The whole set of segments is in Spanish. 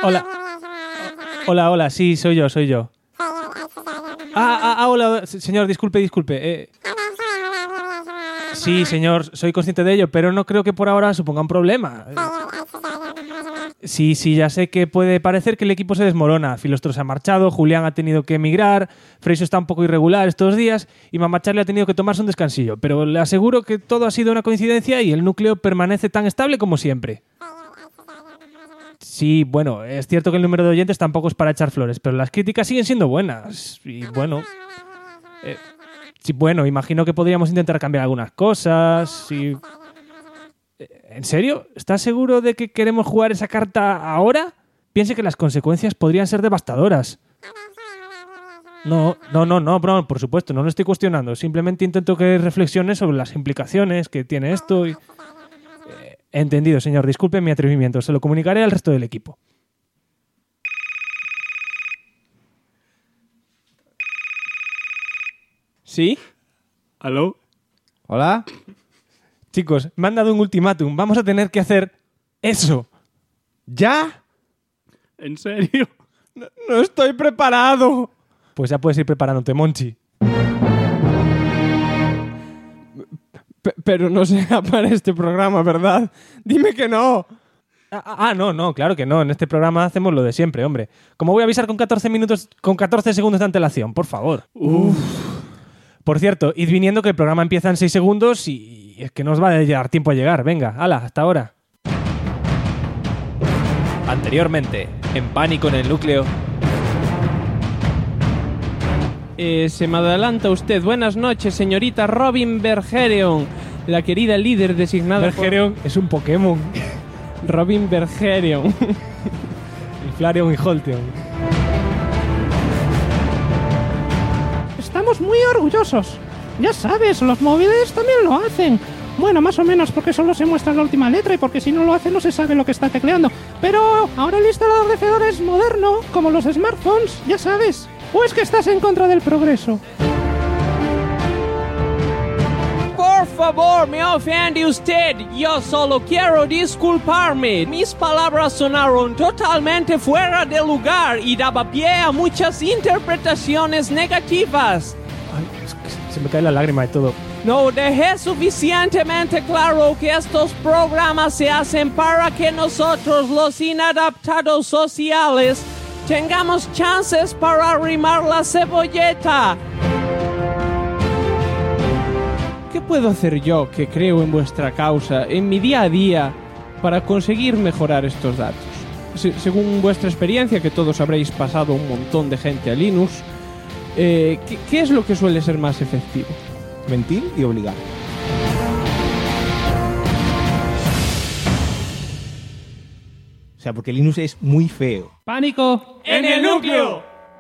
Hola, sí, soy yo. Hola, señor, disculpe. Sí, señor, soy consciente de ello, pero no creo que por ahora suponga un problema. Sí, ya sé que puede parecer que el equipo se desmorona. Filostro se ha marchado, Julián ha tenido que emigrar, Freixo está un poco irregular estos días y Mamá Charlie ha tenido que tomarse un descansillo. Pero le aseguro que todo ha sido una coincidencia y el núcleo permanece tan estable como siempre. Sí, bueno, es cierto que el número de oyentes tampoco es para echar flores, pero las críticas siguen siendo buenas. Y bueno... imagino que podríamos intentar cambiar algunas cosas. Sí. ¿En serio? ¿Estás seguro de que queremos jugar esa carta ahora? Piense que las consecuencias podrían ser devastadoras. No, bro, por supuesto, no lo estoy cuestionando. Simplemente intento que reflexiones sobre las implicaciones que tiene esto. Entendido, señor. Disculpe mi atrevimiento. Se lo comunicaré al resto del equipo. ¿Sí? ¿Aló? ¿Hola? Chicos, me han dado un ultimátum. Vamos a tener que hacer eso. ¿Ya? ¿En serio? No estoy preparado. Pues ya puedes ir preparándote, Monchi. Pero no será para este programa, ¿verdad? Dime que no. No, claro que no. En este programa hacemos lo de siempre, hombre. ¿Cómo voy a avisar con 14 segundos de antelación? Por favor. Por cierto, id viniendo que el programa empieza en 6 segundos y es que no os va a dar tiempo a llegar. Venga, hala, hasta ahora. Anteriormente, en Pánico en el Núcleo. Se me adelanta usted. Buenas noches, señorita Robin Bergeron, la querida líder designada Bergeron es un Pokémon. Robin Bergeron. Y Flareon y Holteon. Estamos muy orgullosos. Ya sabes, los móviles también lo hacen. Bueno, más o menos porque solo se muestra la última letra y porque si no lo hace no se sabe lo que está tecleando. Pero ahora el instalador de Fedora es moderno, como los smartphones, ya sabes. ¿O es que estás en contra del progreso? Por favor, me ofende usted. Yo solo quiero disculparme. Mis palabras sonaron totalmente fuera de lugar y daba pie a muchas interpretaciones negativas. Ay, es que se me cae la lágrima de todo. No dejé suficientemente claro que estos programas se hacen para que nosotros, los inadaptados sociales, tengamos chances para arrimar la cebolleta. ¿Qué puedo hacer yo, que creo en vuestra causa, en mi día a día, para conseguir mejorar estos datos? Según vuestra experiencia, que todos habréis pasado un montón de gente a Linux, ¿qué es lo que suele ser más efectivo? Mentir y obligar. O sea, porque Linux es muy feo. ¡Pánico en el núcleo!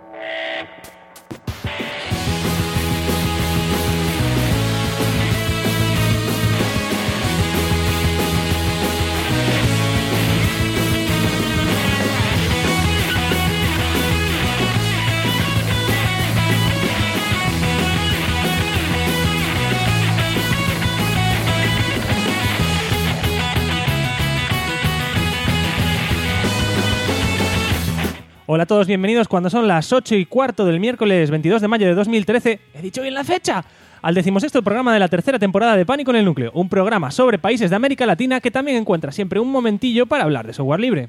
Hola a todos, bienvenidos cuando son las 8:15 del miércoles 22 de mayo de 2013. ¿He dicho bien la fecha? Al 16º programa de la tercera temporada de Pánico en el Núcleo, un programa sobre países de América Latina que también encuentra siempre un momentillo para hablar de software libre.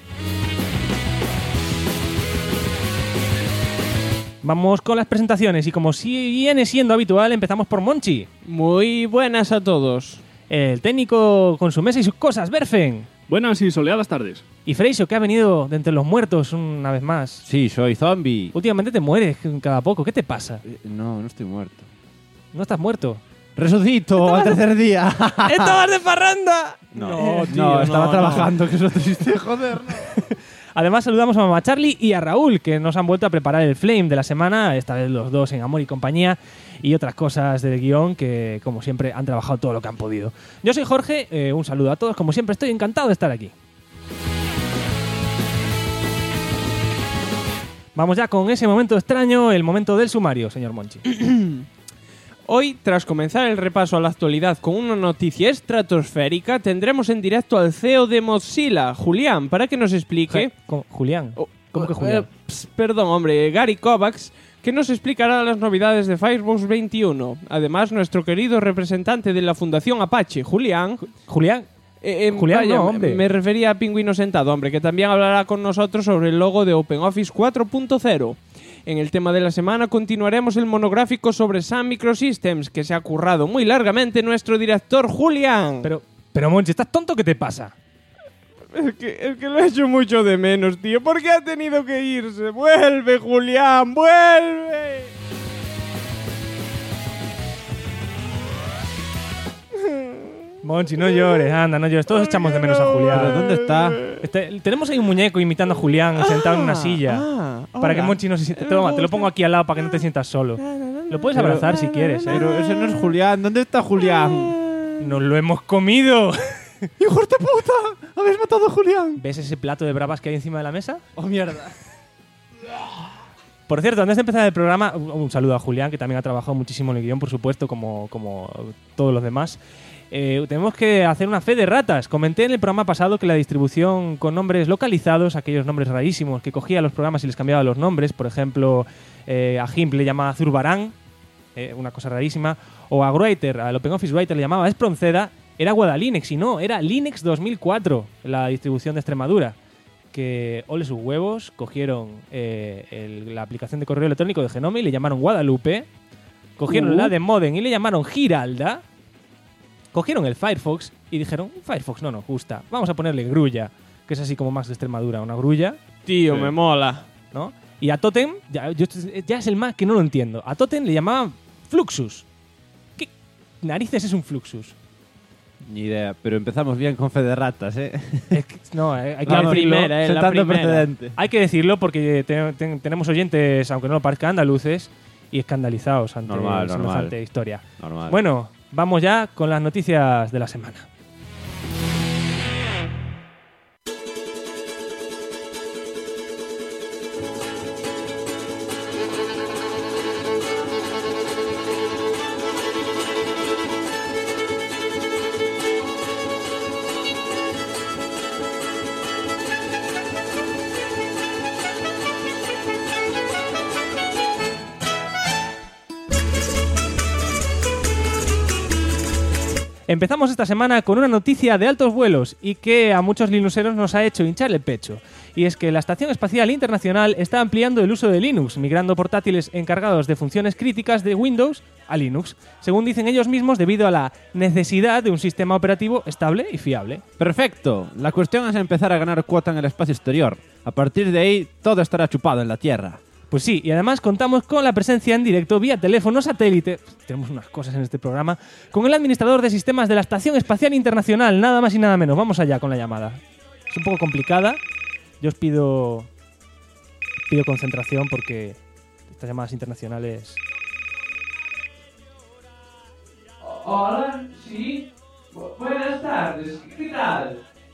Vamos con las presentaciones y como viene siendo habitual, empezamos por Monchi. Muy buenas a todos. El técnico con su mesa y sus cosas, Berfen. Buenas y soleadas tardes. Y Freixo, que ha venido de entre los muertos una vez más. Sí, soy zombie. Últimamente te mueres cada poco. ¿Qué te pasa? No estoy muerto. ¿No estás muerto? Resucito al tercer día. ¡Estabas de parranda! No, tío, estaba trabajando, que es lo triste, joder. No. Además, saludamos a Mamá Charlie y a Raúl, que nos han vuelto a preparar el Flame de la semana, esta vez los dos en Amor y Compañía, y otras cosas del guión que, como siempre, han trabajado todo lo que han podido. Yo soy Jorge, un saludo a todos, como siempre estoy encantado de estar aquí. Vamos ya con ese momento extraño, el momento del sumario, señor Monchi. Hoy, tras comenzar el repaso a la actualidad con una noticia estratosférica, tendremos en directo al CEO de Mozilla, Julián, para que nos explique... Julián. ¿Cómo que Julián? Perdón, hombre, Gary Kovacs, que nos explicará las novedades de Firefox 21. Además, nuestro querido representante de la Fundación Apache, Julián... ¿Julián? Julián, vaya, no, hombre. Me refería a Pingüino Sentado, hombre, que también hablará con nosotros sobre el logo de OpenOffice 4.0. En el tema de la semana continuaremos el monográfico sobre Sun Microsystems, que se ha currado muy largamente nuestro director Julián. Pero Monchi, ¿estás tonto? ¿Qué te pasa? Es que lo he hecho mucho de menos, tío. ¿Por qué ha tenido que irse? ¡Vuelve, Julián! ¡Vuelve! Monchi, no llores, anda, no llores. Todos echamos de menos a Julián. ¿Pero dónde está? Tenemos ahí un muñeco imitando a Julián sentado en una silla. Para que Monchi no se sienta... Toma, te lo pongo aquí al lado para que no te sientas solo. Lo puedes abrazar si quieres, ¿eh? Pero ese no es Julián. ¿Dónde está Julián? ¡Nos lo hemos comido! ¡Hijo de puta! ¡Habéis matado a Julián! ¿Ves ese plato de bravas que hay encima de la mesa? ¡Oh, mierda! Por cierto, antes de empezar el programa, un saludo a Julián, que también ha trabajado muchísimo en el guión, por supuesto, como todos los demás. Tenemos que hacer una fe de ratas. Comenté en el programa pasado que la distribución con nombres localizados, aquellos nombres rarísimos que cogía los programas y les cambiaba los nombres, por ejemplo, a GIMP le llamaba Zurbarán, una cosa rarísima, o a Writer, al OpenOffice Writer le llamaba Espronceda, era Guadalinux y no, era Linux 2004, la distribución de Extremadura, que ole sus huevos, cogieron la aplicación de correo electrónico de Genome y le llamaron Guadalupe, cogieron la de Modem y le llamaron Giralda, cogieron el Firefox y dijeron, Firefox no nos gusta, vamos a ponerle Grulla, que es así como más de Extremadura, una grulla. Tío, me mola. ¿No? Y a Totem, ya es el más que no lo entiendo, a Totem le llamaban Fluxus. ¿Qué narices es un Fluxus? Ni idea, pero empezamos bien con fe de ratas, ¿eh? No, hay que La decirlo. primera, la Sentando primera. precedente. Hay que decirlo porque tenemos oyentes, aunque no lo parezca, andaluces y escandalizados ante Normal. semejante historia. Normal. Bueno, vamos ya con las noticias de la semana. Empezamos esta semana con una noticia de altos vuelos y que a muchos linuxeros nos ha hecho hinchar el pecho. Y es que la Estación Espacial Internacional está ampliando el uso de Linux, migrando portátiles encargados de funciones críticas de Windows a Linux, según dicen ellos mismos, debido a la necesidad de un sistema operativo estable y fiable. Perfecto. La cuestión es empezar a ganar cuota en el espacio exterior. A partir de ahí, todo estará chupado en la Tierra. Pues sí, y además contamos con la presencia en directo vía teléfono satélite, tenemos unas cosas en este programa, con el administrador de sistemas de la Estación Espacial Internacional, nada más y nada menos. Vamos allá con la llamada. Es un poco complicada, yo os pido concentración porque estas llamadas internacionales... Hola, sí. Buenas tardes, ¿qué tal?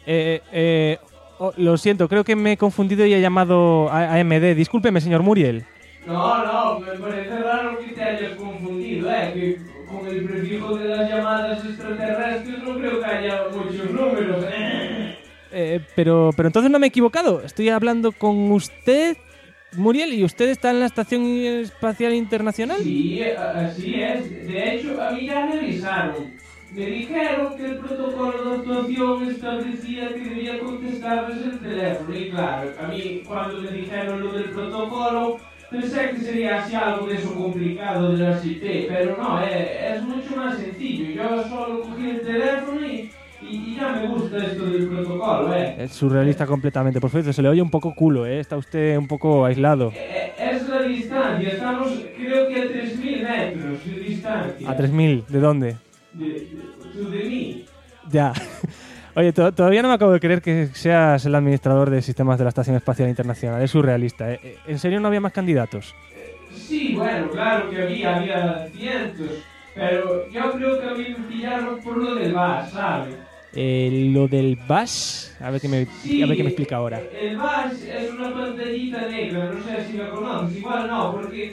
Lo siento, creo que me he confundido y he llamado a AMD. Discúlpeme, señor Muriel. No, me parece raro que te hayas confundido, que con el prefijo de las llamadas extraterrestres no creo que haya muchos números. Pero entonces no me he equivocado. Estoy hablando con usted, Muriel, y usted está en la Estación Espacial Internacional. Sí, así es. De hecho, a mí ya me avisaron. Me dijeron que el protocolo de actuación establecía que debía contestarles el teléfono. Y claro, a mí cuando me dijeron lo del protocolo, pensé que sería así algo de eso complicado de las IP, pero no, es mucho más sencillo. Yo solo cogí el teléfono y ya me gusta esto del protocolo, Es surrealista completamente, por favor, se le oye un poco culo, Está usted un poco aislado. Es la distancia, estamos creo que a 3.000 metros de distancia. ¿A 3.000? ¿De dónde? De mí. Ya. Oye, todavía no me acabo de creer que seas el administrador de sistemas de la Estación Espacial Internacional. Es surrealista. ¿En serio no había más candidatos? Sí, bueno, claro que había cientos. Pero yo creo que a mí me pillaron por lo del bash, ¿sabes? Lo del bash, a ver qué me explica ahora. El bash es una pantallita negra, no sé si la conoces, igual no, porque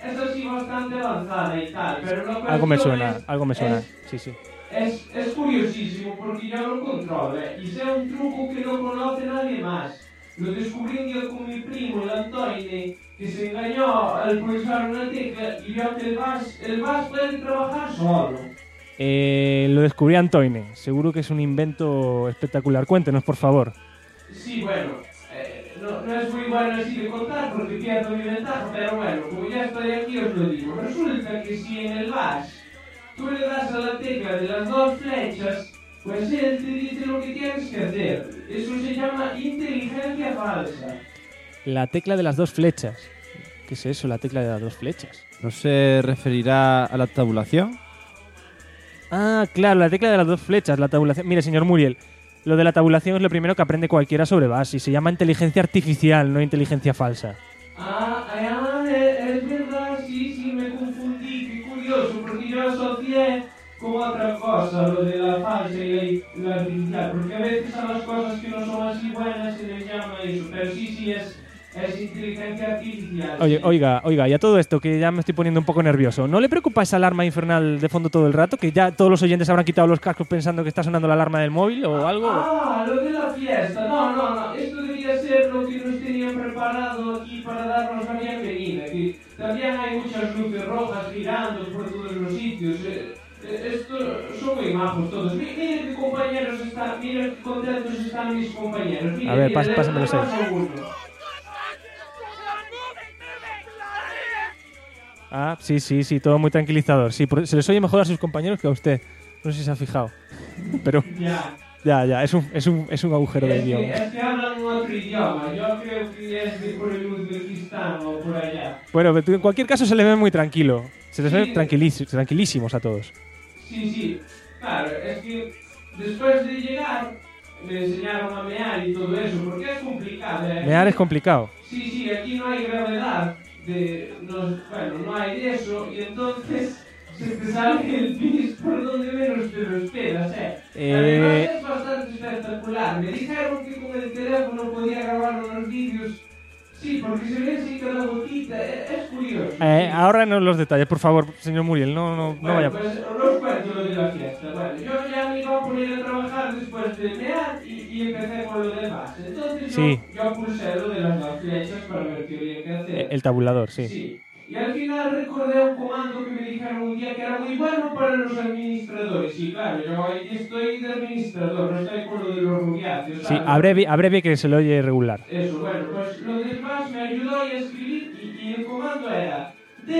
es así bastante avanzada y tal, pero la Algo me cuestión suena, es- algo me suena. es- Sí, sí. Es curiosísimo porque yo lo controlo, y sea un truco que no conoce nadie más. Lo descubrí un día con mi primo, el Antoine, que se engañó al pulsar una tecla y vio que el VAS puede trabajar solo. Lo descubrí Antoine. Seguro que es un invento espectacular. Cuéntenos, por favor. Sí, bueno, no es muy bueno así de contar porque pierdo mi ventaja, pero bueno, como ya estoy aquí os lo digo. Resulta que si en el VAS tú le das a la tecla de las dos flechas, pues él te dice lo que tienes que hacer. Eso se llama inteligencia falsa. La tecla de las dos flechas. ¿Qué es eso, la tecla de las dos flechas? ¿No se referirá a la tabulación? Ah, claro, la tecla de las dos flechas, la tabulación. Mire, señor Muriel, lo de la tabulación es lo primero que aprende cualquiera sobre VAS y se llama inteligencia artificial, no inteligencia falsa. Es verdad, sí, me confundí, qué curioso, porque yo asocié con otra cosa, lo de la falsa y la artificial, porque a veces a las cosas que no son así buenas se les llama eso, pero sí, es inteligencia artificial. Oye, sí. oiga, y a todo esto, que ya me estoy poniendo un poco nervioso, ¿no le preocupa esa alarma infernal de fondo todo el rato? ¿Que ya todos los oyentes habrán quitado los cascos pensando que está sonando la alarma del móvil o algo? Ah, lo de la fiesta, no, esto debía ser lo que nos tenían preparado aquí para darnos la bienvenida, que también hay muchas luces rojas girando por todos los sitios. Esto son muy majos todos. Miren qué compañeros están, miren qué contentos están mis compañeros. Miren, A ver, miren, pásamelos ahí. les paso uno. Ah, sí, todo muy tranquilizador. Sí, se les oye mejor a sus compañeros que a usted. No sé si se ha fijado. Pero Ya. es un agujero del guión. Es que hablan otro idioma. Yo creo que es de por el Uzbekistán o por allá. Bueno, pero en cualquier caso se le ve muy tranquilo. Se les ve Sí. tranquilísimos a todos. Sí. Claro, es que después de llegar me enseñaron a mear y todo eso, porque es complicado. Mear es complicado. Sí, aquí no hay gravedad. No hay de eso, y entonces se te sale el pis por donde menos te lo esperas, Además es bastante espectacular. Me dijeron que con el teléfono podía grabar unos vídeos. Sí, porque se ve así cada gotita, es curioso. Ahórranos los detalles, por favor, señor Muriel, no vaya. Pues os cuento lo de la fiesta. Bueno, yo ya me iba a poner a trabajar después de mear y empecé con lo demás. Entonces Sí. yo pulsé lo de las dos flechas para ver qué había que hacer. El tabulador, sí. Sí. Y al final recordé un comando que me dijeron un día que era muy bueno para los administradores. Y claro, yo ahí estoy de administrador, no estoy con lo de los rubiáceos. Sí, ¿sabes? abrevie que se le oye regular. Eso, bueno, pues lo demás me ayudó a escribir y el comando era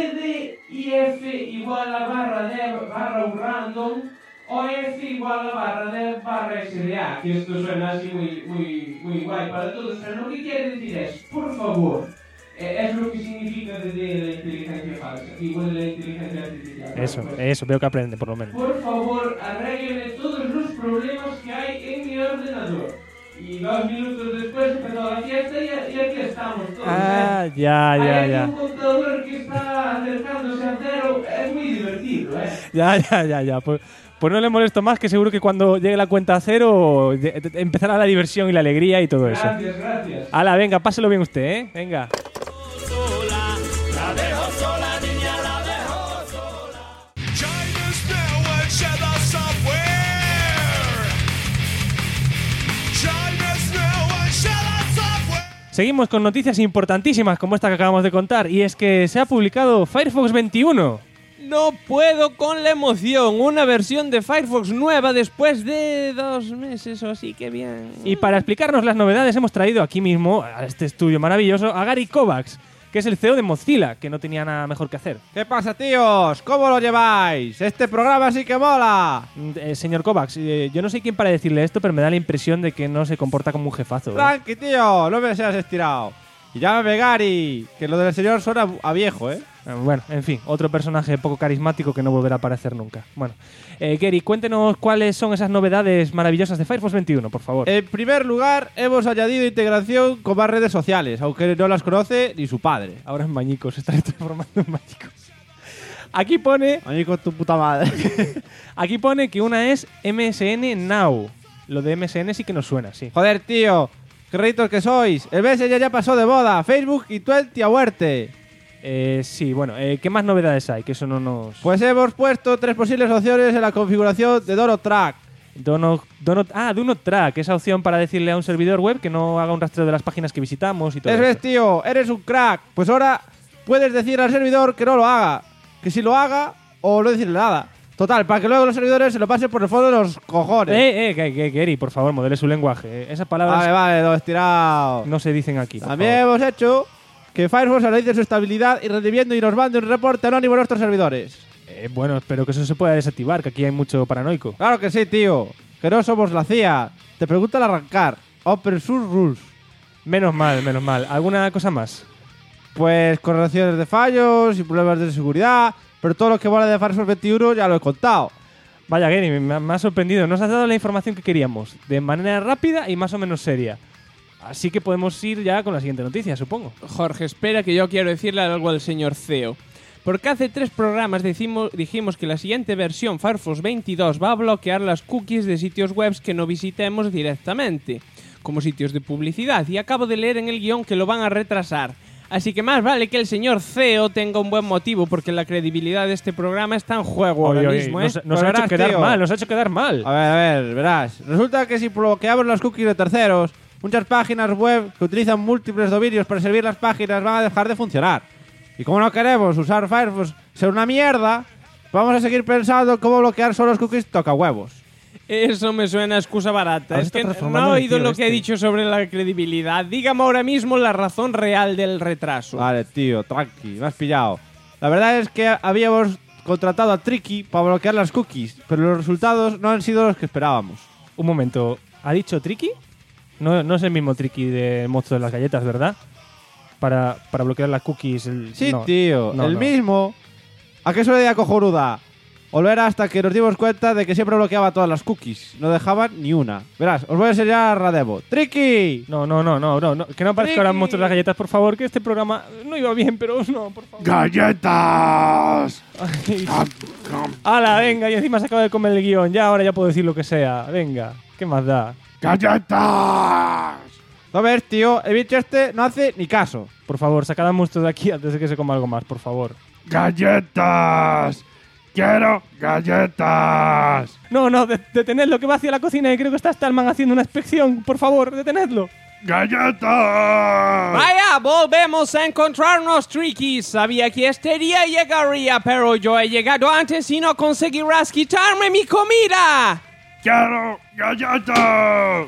DDIF igual a barra de barra un random o F igual a barra de barra SDA, que esto suena así muy guay para todos, pero lo que quiere decir es, por favor, es lo que significa de la inteligencia falsa, igual de la inteligencia artificial. Eso, veo que aprende, por lo menos. Por favor, arrégleme todos los problemas que hay en mi ordenador. Y 2 minutos después empezó la fiesta y aquí estamos todos. Ah, Hay ya. aquí un contador que está acercándose a cero. Es muy divertido, Ya. Pues no le molesto más, que seguro que cuando llegue la cuenta a cero empezará la diversión y la alegría y todo eso. Gracias. Hala, venga, páselo bien usted, ¿eh? Venga. Seguimos con noticias importantísimas como esta que acabamos de contar, y es que se ha publicado Firefox 21. No puedo con la emoción. Una versión de Firefox nueva después de 2 meses o así, que bien. Y para explicarnos las novedades hemos traído aquí mismo, a este estudio maravilloso, a Gary Kovacs, que es el CEO de Mozilla, que no tenía nada mejor que hacer. ¿Qué pasa, tíos? ¿Cómo lo lleváis? Este programa sí que mola. Señor Kovacs, yo no sé quién para decirle esto, pero me da la impresión de que no se comporta como un jefazo. ¿eh? Tranqui, tío, no me seas estirado. Y llámame Gary, que lo del señor suena a viejo, ¿eh? Bueno, en fin, otro personaje poco carismático que no volverá a aparecer nunca. Bueno, Gary, cuéntenos cuáles son esas novedades maravillosas de Firefox 21, por favor. En primer lugar, hemos añadido integración con más redes sociales, aunque no las conoce ni su padre. Ahora en Mañicos, se está transformando en Mañicos. Aquí pone... Ahí con tu puta madre. Aquí pone que una es MSN Now. Lo de MSN sí que nos suena, sí. Joder, tío, qué ritos que sois. El Messenger ya pasó de moda. Facebook y Twenty a muerte. Sí, bueno, ¿qué más novedades hay? Que eso no nos... Pues hemos puesto 3 posibles opciones en la configuración de DonoTrack. DonoTrack, esa opción para decirle a un servidor web que no haga un rastreo de las páginas que visitamos y todo Eso es, eso. tío, eres un crack. Pues ahora puedes decir al servidor que no lo haga, que si lo haga o no decirle nada. Total, para que luego los servidores se lo pasen por el fondo de los cojones. Gary, por favor, modele su lenguaje. Esas palabras Vale, lo he estirado. no se dicen aquí. por También favor. hemos hecho que Firefox analice su estabilidad y redimiendo y nos mande un reporte anónimo a nuestros servidores. Bueno, espero que eso se pueda desactivar, que aquí hay mucho paranoico. Claro que sí, tío. Que no somos la CIA. Te pregunta al arrancar. Open Source Rules. Menos mal. ¿Alguna cosa más? Pues correcciones de fallos y problemas de seguridad. Pero todo lo que vale de Firefox 21 ya lo he contado. Vaya, Gary, me ha sorprendido. Nos has dado la información que queríamos, de manera rápida y más o menos seria. Así que podemos ir ya con la siguiente noticia, supongo. Jorge, espera que yo quiero decirle algo al señor CEO. Porque hace 3 programas dijimos que la siguiente versión, Firefox 22, va a bloquear las cookies de sitios web que no visitemos directamente, como sitios de publicidad, y acabo de leer en el guión que lo van a retrasar. Así que más vale que el señor CEO tenga un buen motivo, porque la credibilidad de este programa está en juego ahora mismo, ¿eh? Nos ha Pues hecho verás, quedar tío. mal, nos ha hecho quedar mal. A ver, verás. Resulta que si bloqueamos las cookies de terceros, muchas páginas web que utilizan múltiples dominios para servir las páginas van a dejar de funcionar. Y como no queremos usar Firefox ser una mierda, vamos a seguir pensando cómo bloquear solo los cookies toca huevos. Eso me suena a excusa barata. Ahora Es está que no transformando he en oído tío lo que he este. dicho sobre la credibilidad. Dígame ahora mismo la razón real del retraso. Vale, tío, tranqui, me has pillado. La verdad es que habíamos contratado a Tricky para bloquear las cookies, pero los resultados no han sido los que esperábamos. Un momento, ¿ha dicho Tricky? No es el mismo Tricky de Monstruo de las Galletas, ¿verdad? Para bloquear las cookies. Sí, no. tío, No, el no. mismo. ¿A qué idea cojonuda? Volver hasta que nos dimos cuenta de que siempre bloqueaba todas las cookies. No dejaban ni una. Verás, os voy a enseñar la demo. ¡Tricky! No. Que no aparezca ahora Tricky. Monstruos de las Galletas, por favor, que este programa no iba bien, pero no, por favor. ¡Galletas! ¡Hala, venga! Y encima se acaba de comer el guión. Ahora ya puedo decir lo que sea. Venga, ¿qué más da? ¡Galletas! ¿No ves, tío? El bicho este no hace ni caso. Por favor, sacad al monstruo de aquí antes de que se coma algo más, por favor. ¡Galletas! ¡Quiero galletas! No, detenedlo, que va hacia la cocina y creo que está Stallman haciendo una inspección. Por favor, detenedlo. ¡Galletas! Vaya, volvemos a encontrarnos, Tricky. Sabía que este día llegaría, pero yo he llegado antes y no conseguirás quitarme mi comida. ¡Quiero galletas!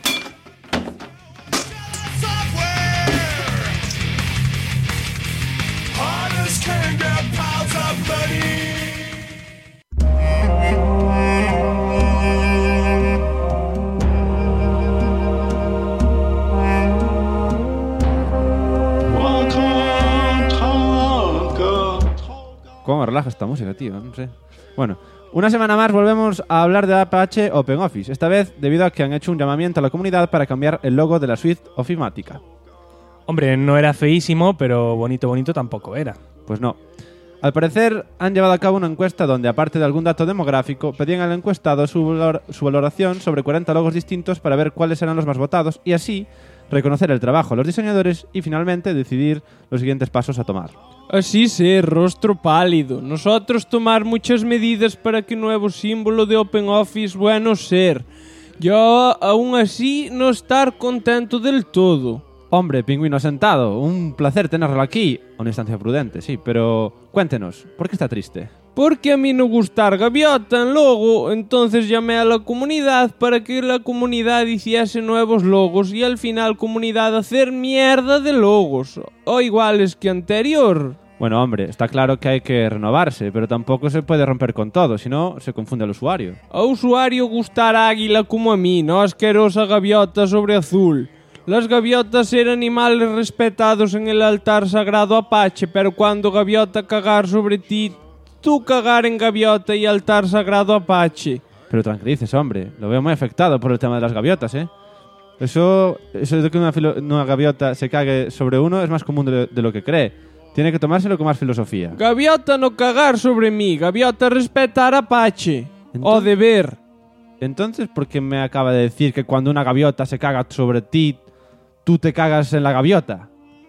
¿Cómo me relaja esta música, tío? No sé. Bueno, una semana más volvemos a hablar de Apache OpenOffice. Esta vez debido a que han hecho un llamamiento a la comunidad para cambiar el logo de la suite ofimática. Hombre, no era feísimo, pero bonito tampoco era. Pues no. Al parecer, han llevado a cabo una encuesta donde, aparte de algún dato demográfico, pedían al encuestado su valoración sobre 40 logos distintos para ver cuáles eran los más votados y así reconocer el trabajo de los diseñadores y finalmente decidir los siguientes pasos a tomar. Así ser, rostro pálido. Nosotros tomar muchas medidas para que nuevo símbolo de OpenOffice bueno ser. Yo, aún así, no estar contento del todo. Hombre, pingüino sentado, un placer tenerlo aquí. Una instancia prudente, sí, pero cuéntenos, ¿por qué está triste? Porque a mí no gustar gaviota en logo, entonces llamé a la comunidad para que la comunidad hiciese nuevos logos y al final comunidad hacer mierda de logos, o iguales que anterior. Bueno, hombre, está claro que hay que renovarse, pero tampoco se puede romper con todo, si no se confunde al usuario. A usuario gustar águila como a mí, no asquerosa gaviota sobre azul. Las gaviotas eran animales respetados en el altar sagrado Apache, pero cuando gaviota cagar sobre ti, tú cagar en gaviota y altar sagrado Apache. Pero tranquilices, hombre, lo veo muy afectado por el tema de las gaviotas, ¿eh? Eso de que una gaviota se cague sobre uno es más común de lo que cree. Tiene que tomárselo con más filosofía. Gaviota no cagar sobre mí, gaviota respetar Apache. O deber. Entonces, ¿por qué me acaba de decir que cuando una gaviota se caga sobre ti, tú te cagas en la gaviota?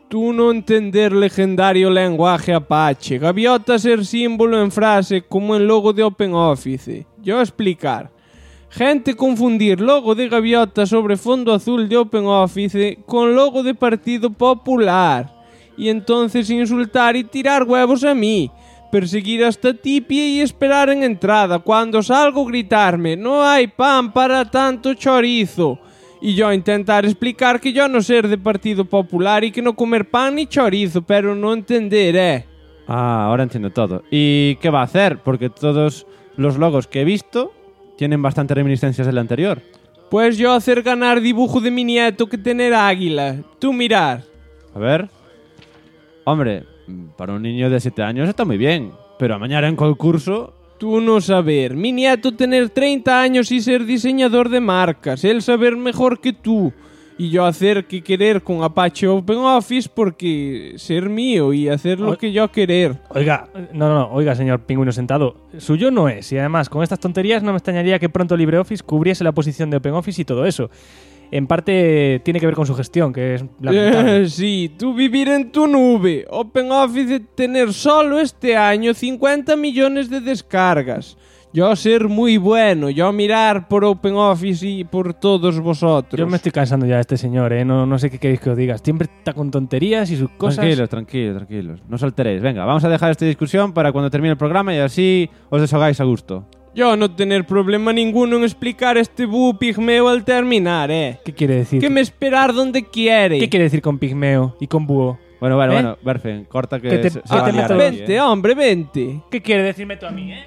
Tú no entender legendario lenguaje Apache. Gaviota ser símbolo en frase como en logo de OpenOffice. Yo explicar. Gente confundir logo de gaviota sobre fondo azul de OpenOffice con logo de Partido Popular. Y entonces insultar y tirar huevos a mí. Perseguir hasta Tipie y esperar en entrada. Cuando salgo gritarme, no hay pan para tanto chorizo. Y yo intentar explicar que yo no ser de Partido Popular y que no comer pan ni chorizo, pero no entender, Ah, ahora entiendo todo. ¿Y qué va a hacer? Porque todos los logos que he visto tienen bastantes reminiscencias del anterior. Pues yo hacer ganar dibujo de mi nieto que tener águila. Tú mirar. A ver. Hombre, para un niño de 7 años está muy bien. Pero a mañana en concurso... Tú no saber. Mi nieto tener 30 años y ser diseñador de marcas. Él saber mejor que tú. Y yo hacer que querer con Apache OpenOffice porque ser mío y hacer lo que yo querer. Oiga, oiga, señor Pingüino Sentado. Suyo no es. Y además, con estas tonterías no me extrañaría que pronto LibreOffice cubriese la posición de OpenOffice y todo eso. En parte tiene que ver con su gestión, que es lamentable. Sí, tú vivir en tu nube. OpenOffice tener solo este año 50 millones de descargas. Yo ser muy bueno, yo mirar por OpenOffice y por todos vosotros. Yo me estoy cansando ya de este señor, no sé qué queréis que os diga. Siempre está con tonterías y sus cosas. Tranquilos. No os alteréis. Venga, vamos a dejar esta discusión para cuando termine el programa y así os deshogáis a gusto. Yo no tener problema ninguno en explicar este búho pigmeo al terminar, ¿Qué quiere decir? Que me esperar donde quiere. ¿Qué quiere decir con pigmeo y con búho? Bueno, Berfen, corta que te se va a liar aquí, Vente, hombre, vente. ¿Qué quiere decirme tú a mí,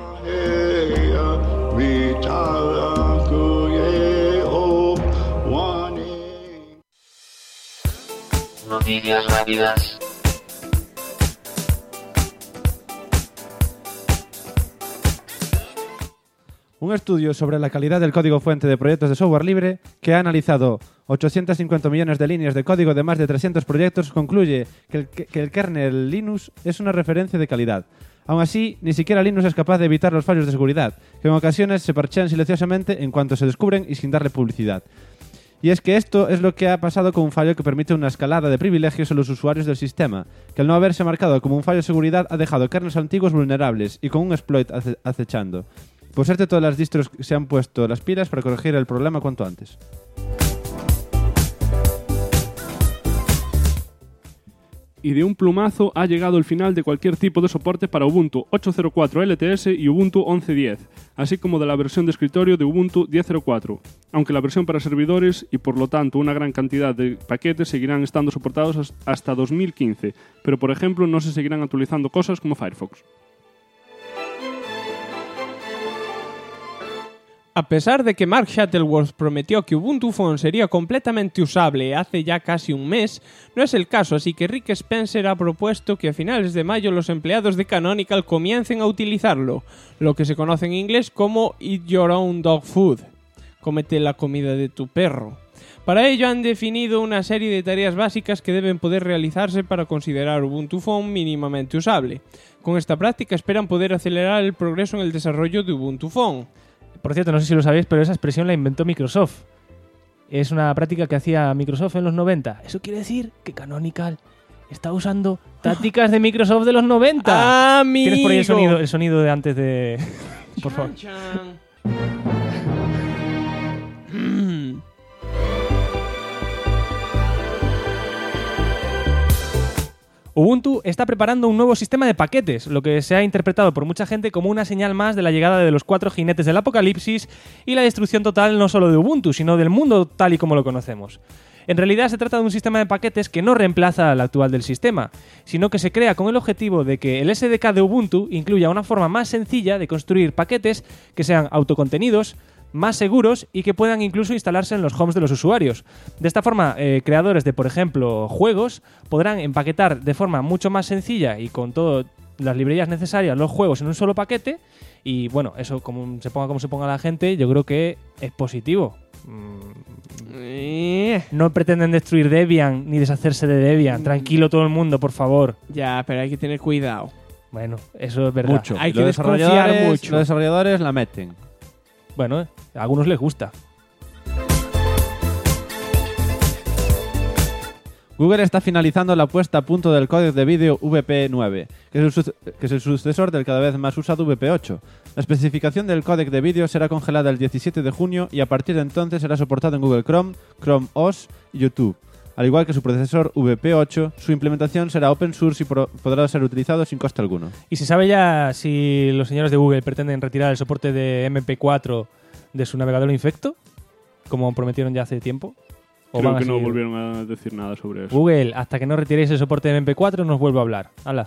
Noticias rápidas. Un estudio sobre la calidad del código fuente de proyectos de software libre que ha analizado 850 millones de líneas de código de más de 300 proyectos concluye que el kernel Linux es una referencia de calidad. Aún así, ni siquiera Linux es capaz de evitar los fallos de seguridad, que en ocasiones se parchean silenciosamente en cuanto se descubren y sin darle publicidad. Y es que esto es lo que ha pasado con un fallo que permite una escalada de privilegios a los usuarios del sistema, que al no haberse marcado como un fallo de seguridad ha dejado kernels antiguos vulnerables y con un exploit acechando. Por suerte todas las distros se han puesto las pilas para corregir el problema cuanto antes. Y de un plumazo ha llegado el final de cualquier tipo de soporte para Ubuntu 8.04 LTS y Ubuntu 11.10, así como de la versión de escritorio de Ubuntu 10.04, aunque la versión para servidores y por lo tanto una gran cantidad de paquetes seguirán estando soportados hasta 2015, pero por ejemplo no se seguirán actualizando cosas como Firefox. A pesar de que Mark Shuttleworth prometió que Ubuntu Phone sería completamente usable hace ya casi un mes, no es el caso, así que Rick Spencer ha propuesto que a finales de mayo los empleados de Canonical comiencen a utilizarlo, lo que se conoce en inglés como Eat Your Own Dog Food, cómete la comida de tu perro. Para ello han definido una serie de tareas básicas que deben poder realizarse para considerar Ubuntu Phone mínimamente usable. Con esta práctica esperan poder acelerar el progreso en el desarrollo de Ubuntu Phone. Por cierto, no sé si lo sabéis, pero esa expresión la inventó Microsoft. Es una práctica que hacía Microsoft en los 90. Eso quiere decir que Canonical está usando tácticas de Microsoft de los 90. ¡Amigo! ¿Tienes por ahí el sonido de antes de...? Por favor. Ubuntu está preparando un nuevo sistema de paquetes, lo que se ha interpretado por mucha gente como una señal más de la llegada de los 4 jinetes del apocalipsis y la destrucción total no solo de Ubuntu, sino del mundo tal y como lo conocemos. En realidad se trata de un sistema de paquetes que no reemplaza al actual del sistema, sino que se crea con el objetivo de que el SDK de Ubuntu incluya una forma más sencilla de construir paquetes que sean autocontenidos, más seguros y que puedan incluso instalarse en los homes de los usuarios. De esta forma, creadores de, por ejemplo, juegos podrán empaquetar de forma mucho más sencilla y con todas las librerías necesarias los juegos en un solo paquete y, bueno, eso como se ponga la gente, yo creo que es positivo. No pretenden destruir Debian ni deshacerse de Debian. Tranquilo todo el mundo, por favor. Ya, pero hay que tener cuidado. Bueno, eso es verdad. Mucho. Hay que desconfiar mucho. Los desarrolladores la meten. Bueno, a algunos les gusta. Google está finalizando la puesta a punto del códec de vídeo VP9, que es el sucesor del cada vez más usado VP8. La especificación del códec de vídeo será congelada el 17 de junio y a partir de entonces será soportado en Google Chrome, Chrome OS y YouTube. Al igual que su predecesor VP8, su implementación será open source y podrá ser utilizado sin coste alguno. ¿Y se sabe ya si los señores de Google pretenden retirar el soporte de MP4 de su navegador infecto, como prometieron ya hace tiempo? ¿O Creo van a que no seguir? volvieron a decir nada sobre eso. Google, hasta que no retiréis el soporte de MP4 no os vuelvo a hablar. ¡Hala!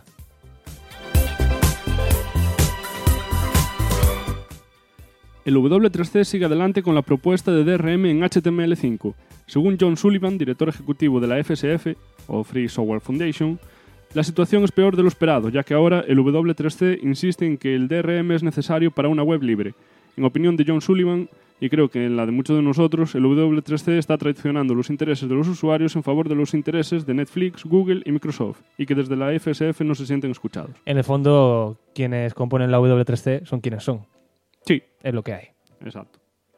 El W3C sigue adelante con la propuesta de DRM en HTML5. Según John Sullivan, director ejecutivo de la FSF, o Free Software Foundation, la situación es peor de lo esperado, ya que ahora el W3C insiste en que el DRM es necesario para una web libre. En opinión de John Sullivan, y creo que en la de muchos de nosotros, el W3C está traicionando los intereses de los usuarios en favor de los intereses de Netflix, Google y Microsoft, y que desde la FSF no se sienten escuchados. En el fondo, quienes componen la W3C son quienes son. Sí, Es lo que hay. exacto.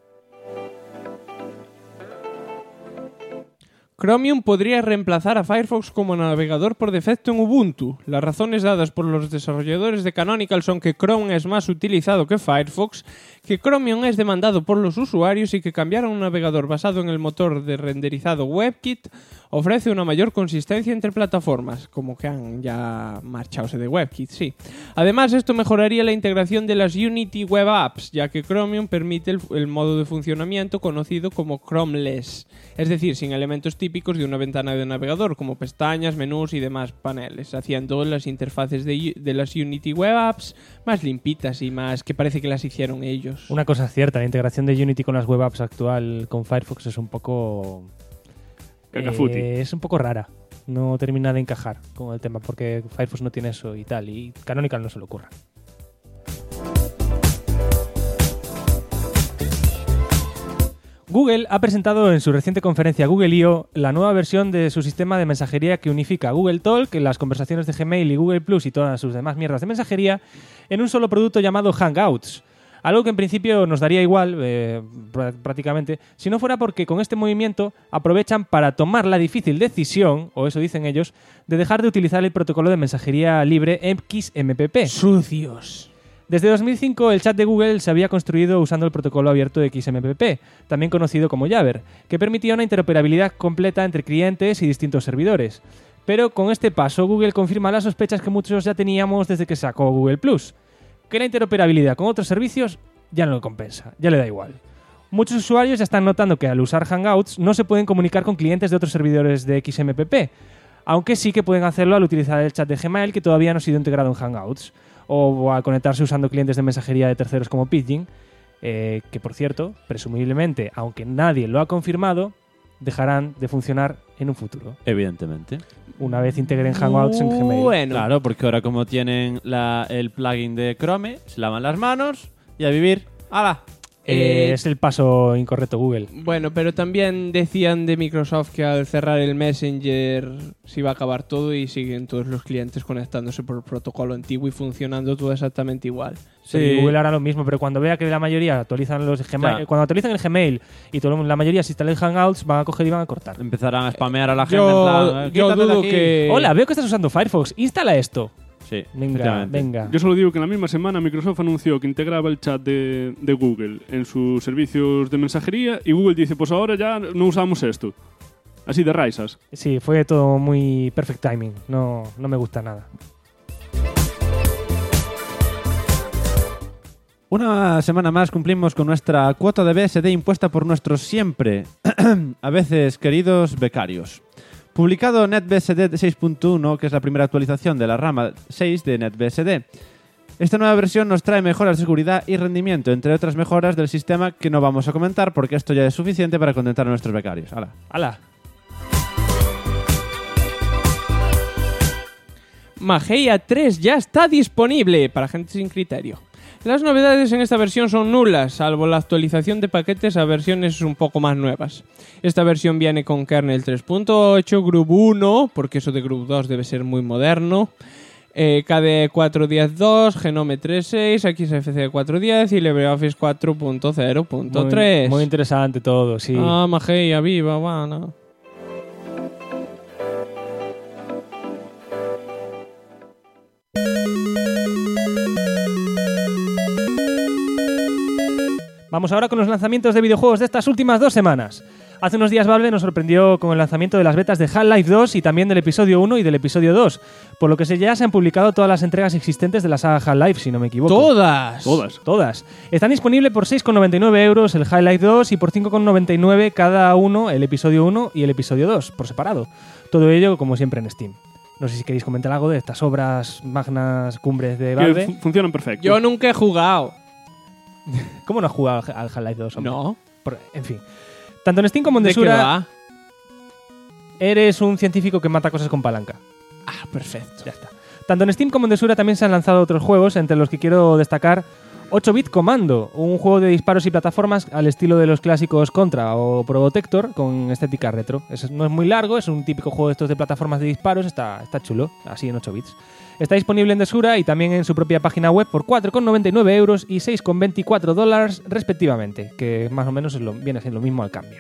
Chromium podría reemplazar a Firefox como navegador por defecto en Ubuntu. Las razones dadas por los desarrolladores de Canonical son que Chrome es más utilizado que Firefox, que Chromium es demandado por los usuarios y que cambiar a un navegador basado en el motor de renderizado WebKit ofrece una mayor consistencia entre plataformas, como que han ya marchado de WebKit, sí. Además, esto mejoraría la integración de las Unity Web Apps, ya que Chromium permite el modo de funcionamiento conocido como Chromeless, es decir, sin elementos típicos de una ventana de navegador, como pestañas, menús y demás paneles, haciendo las interfaces de las Unity Web Apps más limpitas y más que parece que las hicieron ellos. Una cosa cierta, la integración de Unity con las web apps actual con Firefox es un poco... Cacafuti. es un poco rara. No termina de encajar con el tema porque Firefox no tiene eso y tal. Y Canonical no se le ocurra. Google ha presentado en su reciente conferencia Google I.O. la nueva versión de su sistema de mensajería que unifica Google Talk, las conversaciones de Gmail y Google Plus y todas sus demás mierdas de mensajería en un solo producto llamado Hangouts. Algo que en principio nos daría igual, prácticamente, si no fuera porque con este movimiento aprovechan para tomar la difícil decisión, o eso dicen ellos, de dejar de utilizar el protocolo de mensajería libre XMPP. Sucios. Desde 2005 el chat de Google se había construido usando el protocolo abierto XMPP, también conocido como Jabber, que permitía una interoperabilidad completa entre clientes y distintos servidores. Pero con este paso Google confirma las sospechas que muchos ya teníamos desde que sacó Google Plus, que la interoperabilidad con otros servicios ya no lo compensa, ya le da igual. Muchos usuarios ya están notando que al usar Hangouts no se pueden comunicar con clientes de otros servidores de XMPP, aunque sí que pueden hacerlo al utilizar el chat de Gmail que todavía no ha sido integrado en Hangouts, o al conectarse usando clientes de mensajería de terceros como Pidgin, que por cierto, presumiblemente, aunque nadie lo ha confirmado, dejarán de funcionar en un futuro, Evidentemente. una vez integren Hangouts en Gmail. Bueno, Claro, porque ahora como tienen el plugin de Chrome, se lavan las manos y a vivir. ¡Hala! Es el paso incorrecto Google. Bueno, pero también decían de Microsoft que al cerrar el Messenger se iba a acabar todo y siguen todos los clientes conectándose por el protocolo antiguo y funcionando todo exactamente igual. Sí, Google hará lo mismo, pero cuando vea que la mayoría actualizan los Gmail, Claro. cuando actualizan el Gmail y la mayoría se instala en Hangouts, van a coger y van a cortar. Empezarán a spamear a la gente Yo, en plan, yo "Quítate de dudo aquí". que... Hola, veo que estás usando Firefox, instala esto. Sí, Venga, efectivamente. venga. Yo solo digo que en la misma semana Microsoft anunció que integraba el chat de Google en sus servicios de mensajería y Google dice, pues ahora ya no usamos esto. Así de raisas. Sí, fue todo muy perfect timing. No me gusta nada. Una semana más cumplimos con nuestra cuota de BSD impuesta por nuestros siempre, a veces queridos becarios. Publicado NetBSD 6.1, que es la primera actualización de la rama 6 de NetBSD. Esta nueva versión nos trae mejoras de seguridad y rendimiento, entre otras mejoras del sistema que no vamos a comentar porque esto ya es suficiente para contentar a nuestros becarios. ¡Hala! ¡Hala! Mageia 3 ya está disponible para gente sin criterio. Las novedades en esta versión son nulas, salvo la actualización de paquetes a versiones un poco más nuevas. Esta versión viene con kernel 3.8, Group 1, porque eso de Group 2 debe ser muy moderno, KDE 4.10.2, Genome 3.6, XFCE 4.10 y LibreOffice 4.0.3. Muy interesante todo, sí. Ah, Mageia, viva, bueno. Vamos ahora con los lanzamientos de videojuegos de estas últimas 2 semanas. Hace unos días Valve nos sorprendió con el lanzamiento de las betas de Half-Life 2 y también del episodio 1 y del episodio 2, por lo que ya se han publicado todas las entregas existentes de la saga Half-Life, si no me equivoco. ¡Todas! Están disponibles por 6,99 euros el Half-Life 2 y por 5,99 cada uno el episodio 1 y el episodio 2, por separado. Todo ello, como siempre, en Steam. No sé si queréis comentar algo de estas obras magnas cumbres de Valve. Que funcionan perfecto. Yo nunca he jugado. ¿Cómo no has jugado al Half-Life 2? hombre? No. En fin. Tanto en Steam como en ¿De qué Desura, va? eres un científico que mata cosas con palanca. Ah, perfecto. Ya está. Tanto en Steam como en Desura también se han lanzado otros juegos, entre los que quiero destacar 8-Bit Commando, un juego de disparos y plataformas al estilo de los clásicos Contra o Probotector, con estética retro. No es muy largo, es un típico juego de estos de plataformas de disparos, está chulo, así en 8 bits. Está disponible en Desura y también en su propia página web por 4,99 euros y 6,24 dólares respectivamente, que más o menos viene siendo lo mismo al cambio.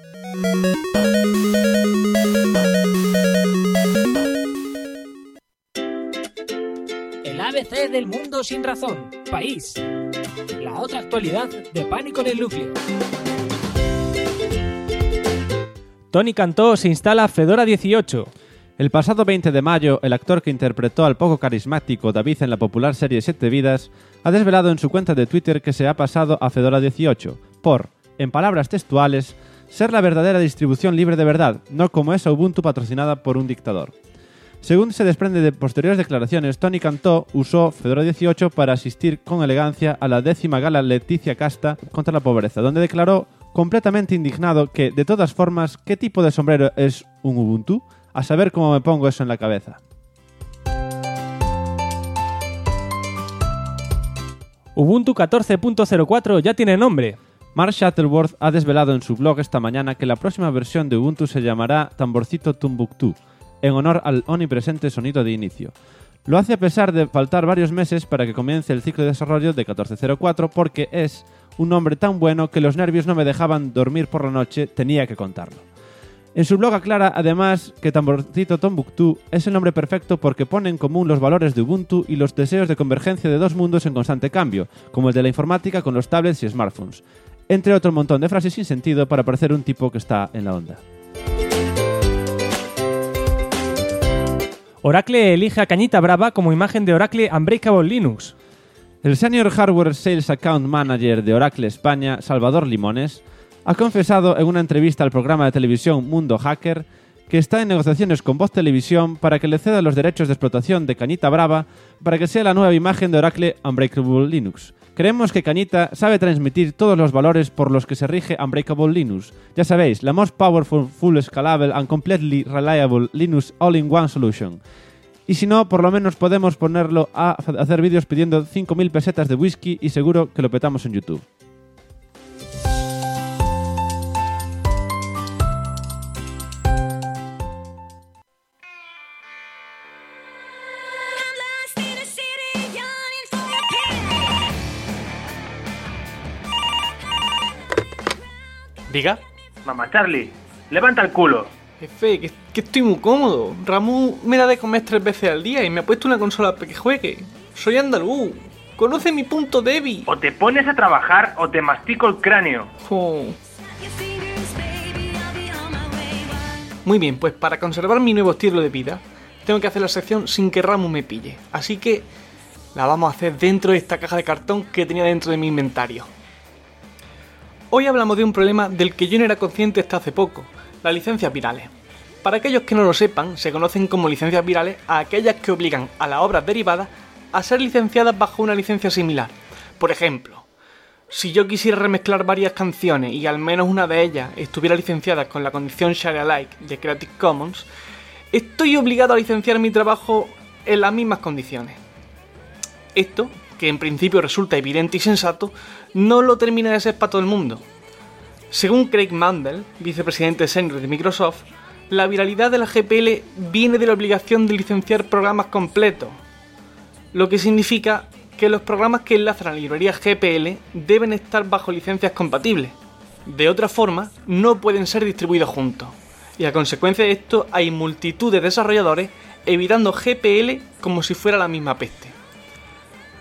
El ABC del mundo sin razón. País. La otra actualidad de Pánico en el Núcleo. Tony Cantó se instala Fedora 18. El pasado 20 de mayo, el actor que interpretó al poco carismático David en la popular serie 7 vidas ha desvelado en su cuenta de Twitter que se ha pasado a Fedora 18 por, en palabras textuales, ser la verdadera distribución libre de verdad, no como esa Ubuntu patrocinada por un dictador. Según se desprende de posteriores declaraciones, Tony Cantó usó Fedora 18 para asistir con elegancia a la 10ª gala Leticia Casta contra la pobreza, donde declaró completamente indignado que, de todas formas, ¿qué tipo de sombrero es un Ubuntu? A saber cómo me pongo eso en la cabeza. Ubuntu 14.04 ya tiene nombre. Mark Shuttleworth ha desvelado en su blog esta mañana que la próxima versión de Ubuntu se llamará Tamborcito Tumbuktu, en honor al omnipresente sonido de inicio. Lo hace a pesar de faltar varios meses para que comience el ciclo de desarrollo de 14.04 porque es un nombre tan bueno que los nervios no me dejaban dormir por la noche, tenía que contarlo. En su blog aclara además que Tamborcito Tumbuktu es el nombre perfecto porque pone en común los valores de Ubuntu y los deseos de convergencia de dos mundos en constante cambio, como el de la informática con los tablets y smartphones, entre otro montón de frases sin sentido para parecer un tipo que está en la onda. Oracle elige a Cañita Brava como imagen de Oracle Unbreakable Linux. El Senior Hardware Sales Account Manager de Oracle España, Salvador Limones, ha confesado en una entrevista al programa de televisión Mundo Hacker que está en negociaciones con Voz Televisión para que le ceda los derechos de explotación de Cañita Brava para que sea la nueva imagen de Oracle Unbreakable Linux. Creemos que Cañita sabe transmitir todos los valores por los que se rige Unbreakable Linux. Ya sabéis, la most powerful, full scalable and completely reliable Linux all-in-one solution. Y si no, por lo menos podemos ponerlo a hacer vídeos pidiendo 5.000 pesetas de whisky y seguro que lo petamos en YouTube. ¿Diga? Mamá Charlie, levanta el culo. Jefe, que estoy muy cómodo. Ramón me da de comer 3 veces al día y me ha puesto una consola para que juegue. Soy andaluz. Conoce mi punto débil. O te pones a trabajar o te mastico el cráneo. Oh. Muy bien, pues para conservar mi nuevo estilo de vida, tengo que hacer la sección sin que Ramón me pille. Así que la vamos a hacer dentro de esta caja de cartón que tenía dentro de mi inventario. Hoy hablamos de un problema del que yo no era consciente hasta hace poco, las licencias virales. Para aquellos que no lo sepan, se conocen como licencias virales a aquellas que obligan a las obras derivadas a ser licenciadas bajo una licencia similar. Por ejemplo, si yo quisiera remezclar varias canciones y al menos una de ellas estuviera licenciada con la condición Share Alike de Creative Commons, estoy obligado a licenciar mi trabajo en las mismas condiciones. Esto, que en principio resulta evidente y sensato, no lo termina de ser para todo el mundo. Según Craig Mandel, vicepresidente senior de Microsoft, la viralidad de la GPL viene de la obligación de licenciar programas completos, lo que significa que los programas que enlazan a la librería GPL deben estar bajo licencias compatibles. De otra forma, no pueden ser distribuidos juntos, y a consecuencia de esto hay multitud de desarrolladores evitando GPL como si fuera la misma peste.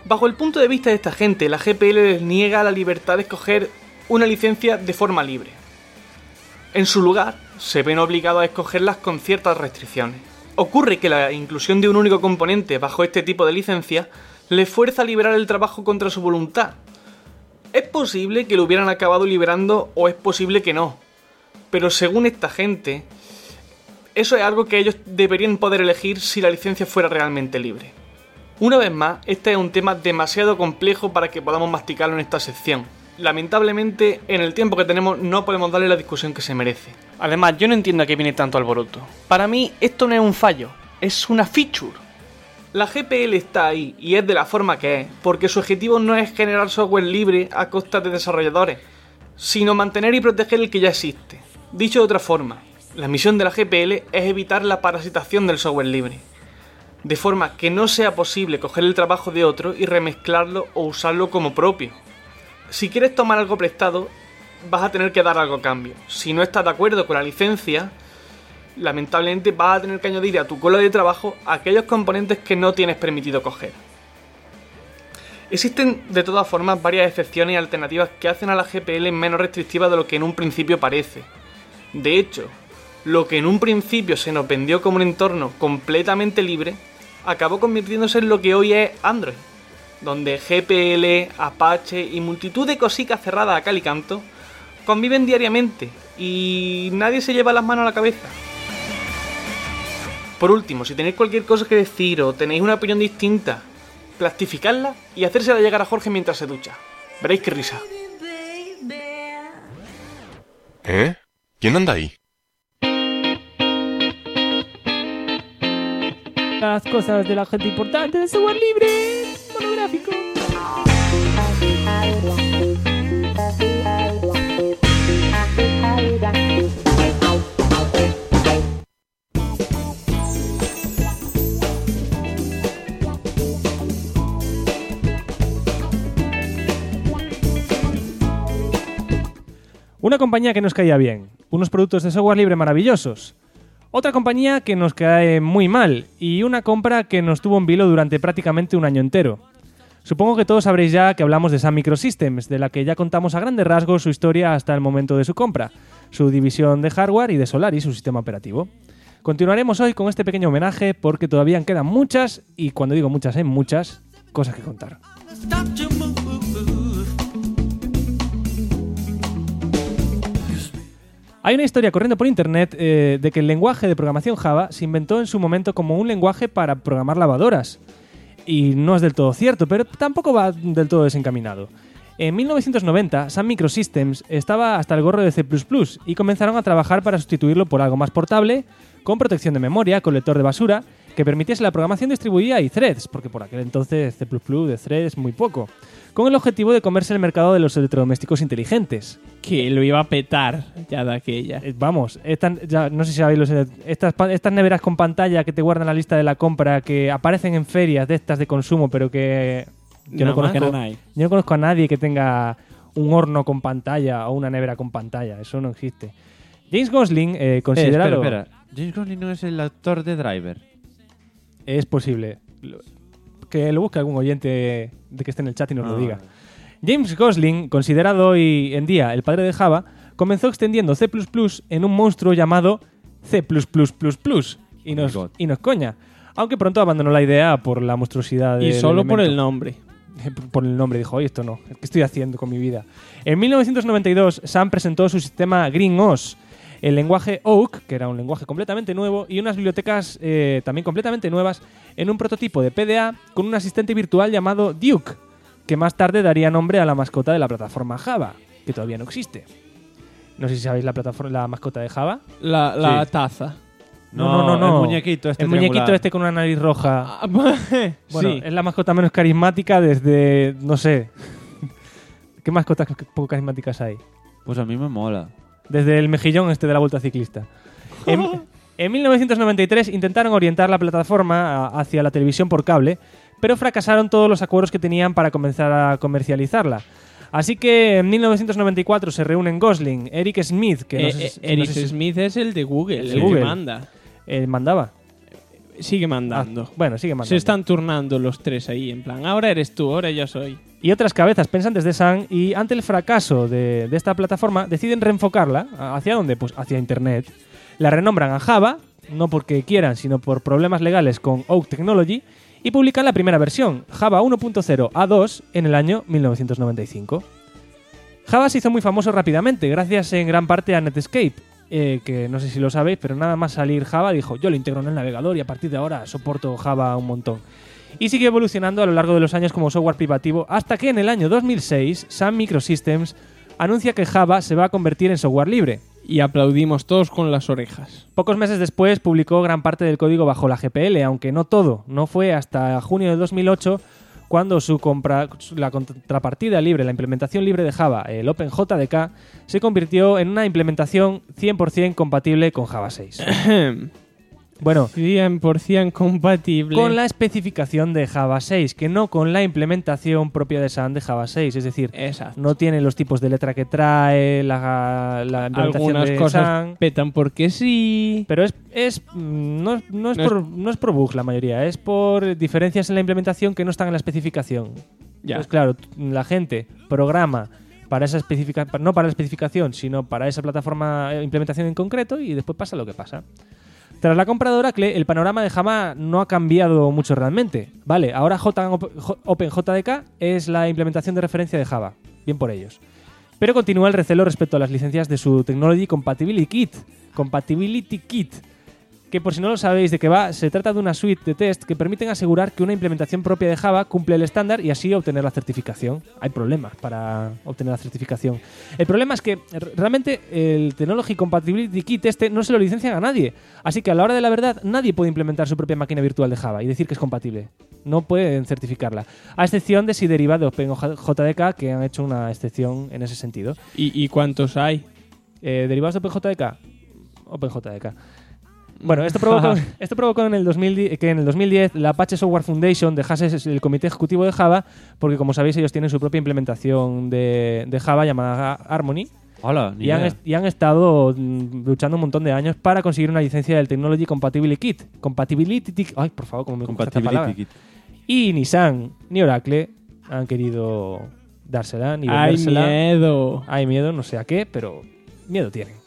Bajo el punto de vista de esta gente, la GPL les niega la libertad de escoger una licencia de forma libre. En su lugar, se ven obligados a escogerlas con ciertas restricciones. Ocurre que la inclusión de un único componente bajo este tipo de licencia les fuerza a liberar el trabajo contra su voluntad. Es posible que lo hubieran acabado liberando o es posible que no. Pero según esta gente, eso es algo que ellos deberían poder elegir si la licencia fuera realmente libre. Una vez más, este es un tema demasiado complejo para que podamos masticarlo en esta sección. Lamentablemente, en el tiempo que tenemos no podemos darle la discusión que se merece. Además, yo no entiendo a qué viene tanto alboroto. Para mí, esto no es un fallo, es una feature. La GPL está ahí y es de la forma que es, porque su objetivo no es generar software libre a costa de desarrolladores, sino mantener y proteger el que ya existe. Dicho de otra forma, la misión de la GPL es evitar la parasitación del software libre, de forma que no sea posible coger el trabajo de otro y remezclarlo o usarlo como propio. Si quieres tomar algo prestado, vas a tener que dar algo a cambio. Si no estás de acuerdo con la licencia, lamentablemente vas a tener que añadir a tu cola de trabajo aquellos componentes que no tienes permitido coger. Existen de todas formas varias excepciones y alternativas que hacen a la GPL menos restrictiva de lo que en un principio parece. De hecho, lo que en un principio se nos vendió como un entorno completamente libre, acabó convirtiéndose en lo que hoy es Android, donde GPL, Apache y multitud de cositas cerradas a cal y canto conviven diariamente y nadie se lleva las manos a la cabeza. Por último, si tenéis cualquier cosa que decir o tenéis una opinión distinta, plastificarla y hacérsela llegar a Jorge mientras se ducha. Veréis qué risa. ¿Eh? ¿Quién anda ahí? Las cosas de la gente importante de software libre monográfico. Una compañía que nos caía bien, unos productos de software libre maravillosos. Otra compañía que nos cae muy mal y una compra que nos tuvo en vilo durante prácticamente un año entero. Supongo que todos sabréis ya que hablamos de Sun Microsystems, de la que ya contamos a grandes rasgos su historia hasta el momento de su compra, su división de hardware y de Solaris, su sistema operativo. Continuaremos hoy con este pequeño homenaje porque todavía quedan muchas, y cuando digo muchas, hay muchas cosas que contar. Hay una historia corriendo por internet de que el lenguaje de programación Java se inventó en su momento como un lenguaje para programar lavadoras. Y no es del todo cierto, pero tampoco va del todo desencaminado. En 1990, Sun Microsystems estaba hasta el gorro de C++ y comenzaron a trabajar para sustituirlo por algo más portable, con protección de memoria, con lector de basura, que permitiese la programación distribuida y threads, porque por aquel entonces C++ de threads muy poco, con el objetivo de comerse el mercado de los electrodomésticos inteligentes. Que lo iba a petar ya de aquella. Vamos, ya, no sé si sabéis, estas neveras con pantalla que te guardan la lista de la compra, que aparecen en ferias de estas de consumo, pero que yo no conozco a nadie que tenga un horno con pantalla o una nevera con pantalla. Eso no existe. James Gosling, considerado... Espera. James Gosling no es el actor de Driver. Es posible. Que lo busque algún oyente de que esté en el chat y nos lo diga. James Gosling, considerado hoy en día el padre de Java, comenzó extendiendo C++ en un monstruo llamado C++++. Y nos coña. Aunque pronto abandonó la idea por la monstruosidad del Y solo elemento. por el nombre. Por el nombre, dijo, oye, esto no. ¿Qué estoy haciendo con mi vida? En 1992, Sun presentó su sistema GreenOS, el lenguaje Oak, que era un lenguaje completamente nuevo, y unas bibliotecas también completamente nuevas, en un prototipo de PDA con un asistente virtual llamado Duke, que más tarde daría nombre a la mascota de la plataforma Java, que todavía no existe. No sé si sabéis la mascota de Java. La taza. No. El muñequito este. El muñequito este con una nariz roja. Bueno, sí. es la mascota menos carismática desde... no sé. ¿Qué mascotas poco carismáticas hay? Pues a mí me mola. Desde el mejillón este de la Vuelta Ciclista. En 1993 intentaron orientar la plataforma hacia la televisión por cable, pero fracasaron todos los acuerdos que tenían para comenzar a comercializarla. Así que en 1994 se reúnen Gosling, Eric Smith, que Eric Smith es el de Google, el Google. que manda. Mandaba. Sigue mandando. Bueno, sigue mandando. Se están turnando los tres ahí, en plan, ahora eres tú, ahora yo soy. Y otras cabezas pensantes de Sun, y ante el fracaso de esta plataforma, deciden reenfocarla. ¿Hacia dónde? Pues hacia Internet. La renombran a Java, no porque quieran, sino por problemas legales con Oak Technology, y publican la primera versión, Java 1.0 A2, en el año 1995. Java se hizo muy famoso rápidamente, gracias en gran parte a Netscape, que no sé si lo sabéis, pero nada más salir Java dijo, yo lo integro en el navegador y a partir de ahora soporto Java un montón. Y siguió evolucionando a lo largo de los años como software privativo, hasta que en el año 2006 Sun Microsystems anuncia que Java se va a convertir en software libre. Y aplaudimos todos con las orejas. Pocos meses después publicó gran parte del código bajo la GPL, aunque no todo. No fue hasta junio de 2008 cuando la contrapartida libre, la implementación libre de Java, el OpenJDK, se convirtió en una implementación 100% compatible con Java 6. Bueno, 100% compatible con la especificación de Java 6, que no con la implementación propia de Sun de Java 6. Es decir, exacto, no tiene los tipos de letra que trae, la implementación algunas de cosas Sun. Petan porque sí. Pero no es por bugs la mayoría, es por diferencias en la implementación que no están en la especificación. Ya. Pues claro, la gente programa para esa no para la especificación, sino para esa plataforma implementación en concreto, y después pasa lo que pasa. Tras la compra de Oracle, el panorama de Java no ha cambiado mucho realmente. Vale, ahora OpenJDK es la implementación de referencia de Java. Bien por ellos. Pero continúa el recelo respecto a las licencias de su Technology Compatibility Kit, que por si no lo sabéis de qué va, se trata de una suite de test que permiten asegurar que una implementación propia de Java cumple el estándar y así obtener la certificación. Hay problemas para obtener la certificación. El problema es que realmente el Technology Compatibility Kit no se lo licencian a nadie. Así que a la hora de la verdad nadie puede implementar su propia máquina virtual de Java y decir que es compatible. No pueden certificarla. A excepción de si deriva de OpenJDK, que han hecho una excepción en ese sentido. ¿Y cuántos hay? ¿Derivados de OpenJDK? OpenJDK. Bueno, esto provocó en el 2010, que en el 2010 la Apache Software Foundation dejase el comité ejecutivo de Java, porque como sabéis ellos tienen su propia implementación de Java llamada Harmony. Hola, y han estado luchando un montón de años para conseguir una licencia del Technology Compatibility Kit. Ay, por favor, cómo me cuesta esta palabra. Kit. Y ni Sun ni Oracle han querido dársela ni vendérsela. Hay miedo, no sé a qué, pero miedo tienen.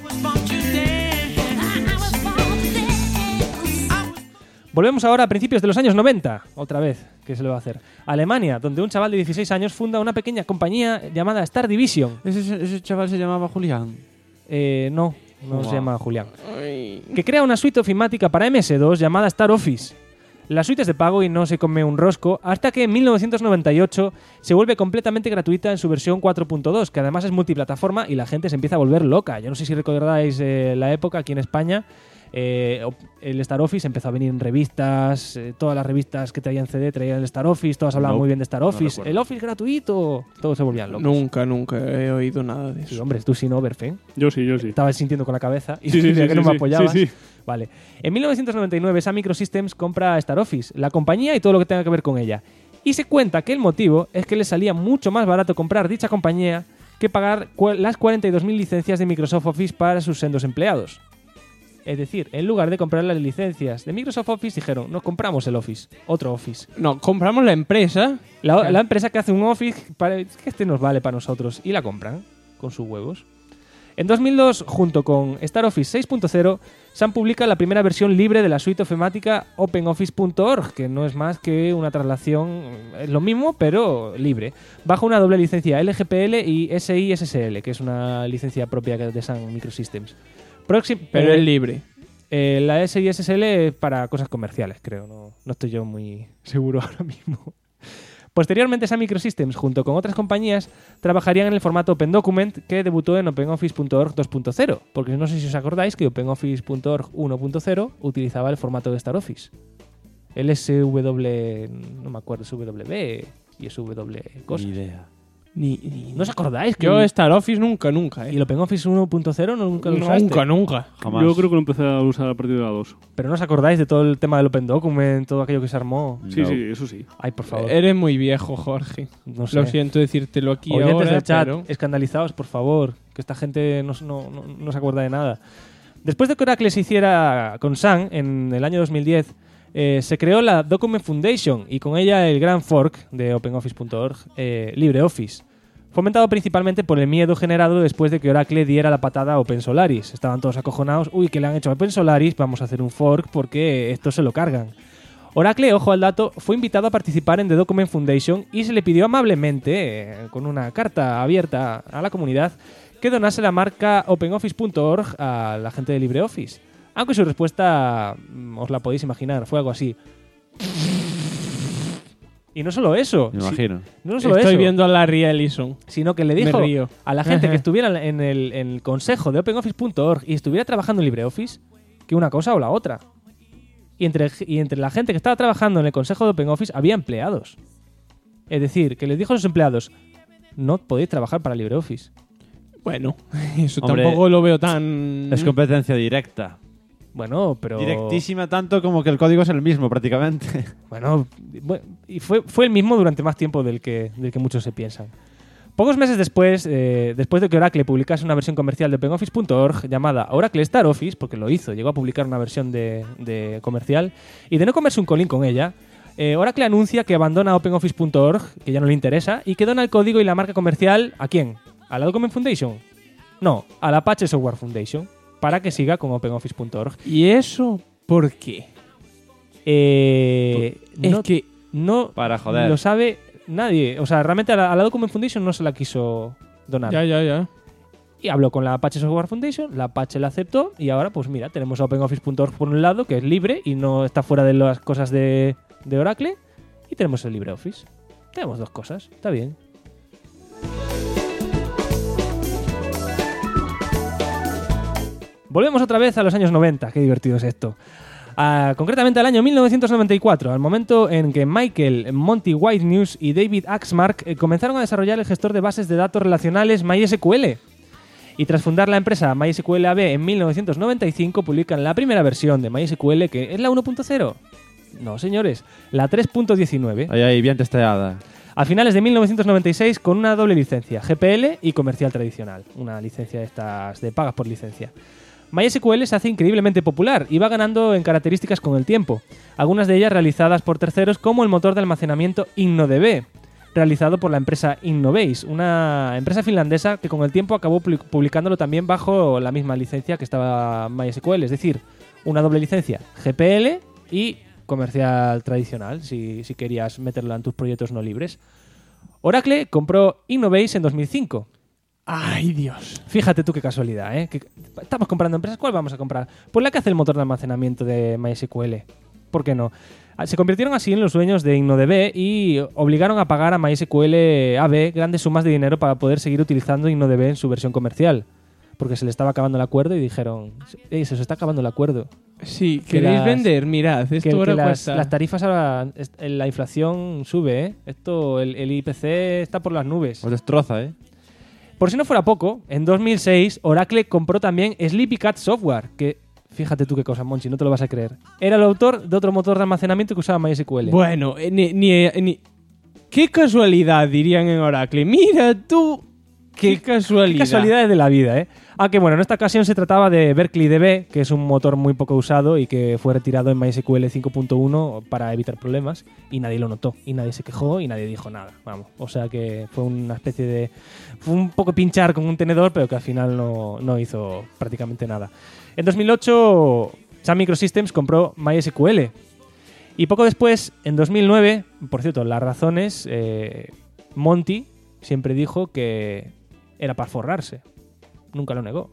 Volvemos ahora a principios de los años 90, otra vez, ¿qué se le va a hacer? Alemania, donde un chaval de 16 años funda una pequeña compañía llamada Star Division. ¿Ese chaval se llamaba Julián? No se llama Julián. Que crea una suite ofimática para MS2 llamada Star Office. La suite es de pago y no se come un rosco, hasta que en 1998 se vuelve completamente gratuita en su versión 4.2, que además es multiplataforma y la gente se empieza a volver loca. Yo no sé si recordáis la época aquí en España. El Star Office empezó a venir en revistas, todas las revistas que traían CD traían el Star Office, todas hablaban muy bien de Star Office, el Office gratuito, todos se volvían locos. Nunca he oído nada de eso. Sí, hombre, tú sin Overfen. Yo sí. Estabas sintiendo con la cabeza y sí, que no me apoyabas. Sí. Vale. En 1999 Sun Microsystems compra Star Office, la compañía y todo lo que tenga que ver con ella. Y se cuenta que el motivo es que le salía mucho más barato comprar dicha compañía que pagar las 42.000 licencias de Microsoft Office para sus sendos empleados. Es decir, en lugar de comprar las licencias de Microsoft Office, dijeron, no compramos el Office, otro Office. No, compramos la empresa. La empresa que hace un Office, que este nos vale para nosotros. Y la compran, con sus huevos. En 2002, junto con Star Office 6.0, Sun publica la primera versión libre de la suite ofimática OpenOffice.org, que no es más que una traslación, es lo mismo, pero libre, bajo una doble licencia LGPL y SISSL, que es una licencia propia de Sun Microsystems. Pero es libre. La SISSL es para cosas comerciales, creo. No estoy yo muy seguro ahora mismo. Posteriormente, Sun Microsystems, junto con otras compañías, trabajarían en el formato OpenDocument, que debutó en OpenOffice.org 2.0. Porque no sé si os acordáis que OpenOffice.org 1.0 utilizaba el formato de Star Office. El SW... no me acuerdo, SW y SW cosas. Ni idea. ¿No os acordáis? Yo Star Office nunca. ¿Y el OpenOffice 1.0 nunca lo usaste? Nunca. Jamás. Yo creo que lo empecé a usar a partir de la 2. ¿Pero no os acordáis de todo el tema del Open Document, todo aquello que se armó? Sí, eso sí. Ay, por favor. Eres muy viejo, Jorge. No sé. Lo siento decírtelo aquí Oyentes ahora, del chat, pero... escandalizados, por favor, que esta gente no se acuerda de nada. Después de que Oracle se hiciera con Sun en el año 2010, se creó la Document Foundation y con ella el gran fork de OpenOffice.org, LibreOffice, fomentado principalmente por el miedo generado después de que Oracle diera la patada a OpenSolaris. Estaban todos acojonados. Uy, ¿qué le han hecho a OpenSolaris? Vamos a hacer un fork porque esto se lo cargan. Oracle, ojo al dato, fue invitado a participar en The Document Foundation y se le pidió amablemente, con una carta abierta a la comunidad, que donase la marca OpenOffice.org a la gente de LibreOffice. Aunque su respuesta, os la podéis imaginar, fue algo así. Y no solo eso. Me imagino. No solo Estoy eso, viendo a Larry Ellison. sino que le Me dijo río. a la gente que estuviera en el consejo de OpenOffice.org y estuviera trabajando en LibreOffice que una cosa o la otra. Y entre la gente que estaba trabajando en el consejo de OpenOffice había empleados. Es decir, que les dijo a sus empleados: no podéis trabajar para LibreOffice. Bueno, eso Hombre, tampoco lo veo tan... Es competencia directa. Bueno, pero... Directísima tanto como que el código es el mismo prácticamente. Bueno, y fue el mismo durante más tiempo del que muchos se piensan. Pocos meses después de que Oracle publicase una versión comercial de OpenOffice.org llamada Oracle Star Office, porque lo hizo, llegó a publicar una versión de comercial, y de no comerse un colín con ella, Oracle anuncia que abandona OpenOffice.org, que ya no le interesa, y que dona el código y la marca comercial ¿a quién? ¿A la Document Foundation? No, a la Apache Software Foundation, para que siga con OpenOffice.org. ¿Y eso por qué? Es que no para joder. lo sabe nadie. O sea, realmente a la Document Foundation no se la quiso donar. Ya. Y habló con la Apache Software Foundation, la Apache la aceptó y ahora, pues mira, tenemos OpenOffice.org por un lado, que es libre y no está fuera de las cosas de Oracle, y tenemos el LibreOffice. Tenemos dos cosas, está bien. Volvemos otra vez a los años 90, qué divertido es esto. Concretamente al año 1994, al momento en que Michael Monty Whitenews y David Axmark comenzaron a desarrollar el gestor de bases de datos relacionales MySQL. Y tras fundar la empresa MySQL AB en 1995, publican la primera versión de MySQL, que es la 1.0. No, señores, la 3.19. Ahí, bien testeada. A finales de 1996 con una doble licencia, GPL y comercial tradicional. Una licencia de estas de pagas por licencia. MySQL se hace increíblemente popular y va ganando en características con el tiempo, algunas de ellas realizadas por terceros como el motor de almacenamiento InnoDB, realizado por la empresa Innovase, una empresa finlandesa que con el tiempo acabó publicándolo también bajo la misma licencia que estaba MySQL, es decir, una doble licencia, GPL y comercial tradicional, si querías meterlo en tus proyectos no libres. Oracle compró Innovase en 2005. ¡Ay, Dios! Fíjate tú qué casualidad, ¿eh? Que estamos comprando empresas, ¿cuál vamos a comprar? Pues la que hace el motor de almacenamiento de MySQL. ¿Por qué no? Se convirtieron así en los dueños de InnoDB y obligaron a pagar a MySQL AB grandes sumas de dinero para poder seguir utilizando InnoDB en su versión comercial. Porque se le estaba acabando el acuerdo y dijeron: se os está acabando el acuerdo. Sí, ¿queréis vender? Mirad, esto ahora cuesta. Las tarifas ahora, la inflación sube, ¿eh? Esto, el IPC está por las nubes. Os destroza, ¿eh? Por si no fuera poco, en 2006 Oracle compró también Sleepy Cat Software, que, fíjate tú qué cosa, Monchi, no te lo vas a creer. Era el autor de otro motor de almacenamiento que usaba MySQL. Bueno, qué casualidad, dirían en Oracle. Mira tú, qué casualidad. Qué casualidades de la vida, ¿eh? Aunque bueno, en esta ocasión se trataba de BerkeleyDB, que es un motor muy poco usado y que fue retirado en MySQL 5.1 para evitar problemas, y nadie lo notó, y nadie se quejó, y nadie dijo nada, vamos. O sea que fue una especie de... Fue un poco pinchar con un tenedor, pero que al final no hizo prácticamente nada. En 2008, Sun Microsystems compró MySQL. Y poco después, en 2009, por cierto, las razones, Monty siempre dijo que era para forrarse. Nunca lo negó.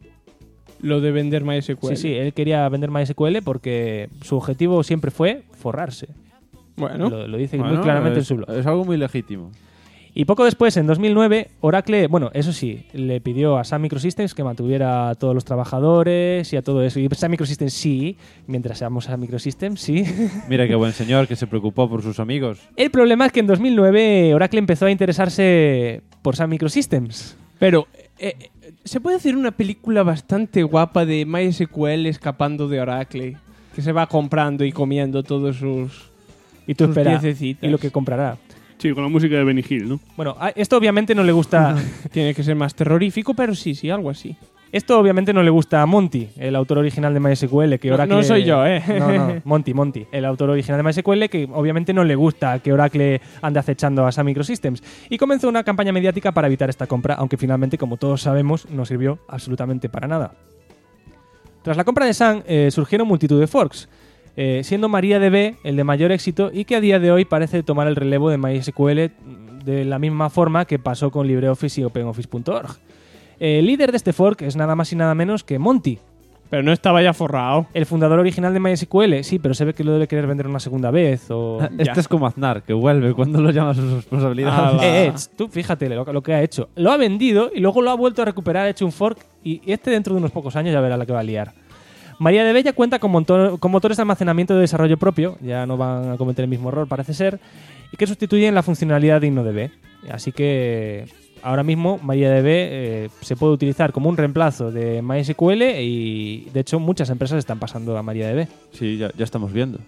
Lo de vender MySQL. Sí, él quería vender MySQL porque su objetivo siempre fue forrarse. Bueno. Lo dice muy claramente en su blog. Es algo muy legítimo. Y poco después, en 2009, Oracle, bueno, eso sí, le pidió a Sun Microsystems que mantuviera a todos los trabajadores y a todo eso. Y Sun Microsystems sí, mientras seamos Sun Microsystems, sí. Mira qué buen señor que se preocupó por sus amigos. El problema es que en 2009 Oracle empezó a interesarse por Sun Microsystems. Pero se puede hacer una película bastante guapa de MySQL escapando de Oracle, que se va comprando y comiendo todos sus piececitas. Y lo que comprará. Sí, con la música de Benny Hill, ¿no? Bueno, esto obviamente no le gusta... Tiene que ser más terrorífico, pero sí, algo así. Esto obviamente no le gusta a Monty, el autor original de MySQL, que Oracle... No soy yo, No, Monty, el autor original de MySQL, que obviamente no le gusta que Oracle ande acechando a Sun Microsystems. Y comenzó una campaña mediática para evitar esta compra, aunque finalmente, como todos sabemos, no sirvió absolutamente para nada. Tras la compra de Sun, surgieron multitud de forks, siendo MariaDB el de mayor éxito y que a día de hoy parece tomar el relevo de MySQL de la misma forma que pasó con LibreOffice y OpenOffice.org. El líder de este fork es nada más y nada menos que Monty. Pero no estaba ya forrado. El fundador original de MySQL, sí, pero se ve que lo debe querer vender una segunda vez o... Este es como Aznar, que vuelve cuando lo llamas a su responsabilidad. Tú fíjate lo que ha hecho. Lo ha vendido y luego lo ha vuelto a recuperar, ha hecho un fork y este dentro de unos pocos años ya verá la que va a liar. MariaDB ya cuenta con motores de almacenamiento de desarrollo propio, ya no van a cometer el mismo error, parece ser, y que sustituyen la funcionalidad de InnoDB. Así que ahora mismo MariaDB se puede utilizar como un reemplazo de MySQL y de hecho muchas empresas están pasando a MariaDB. Sí, ya estamos viendo.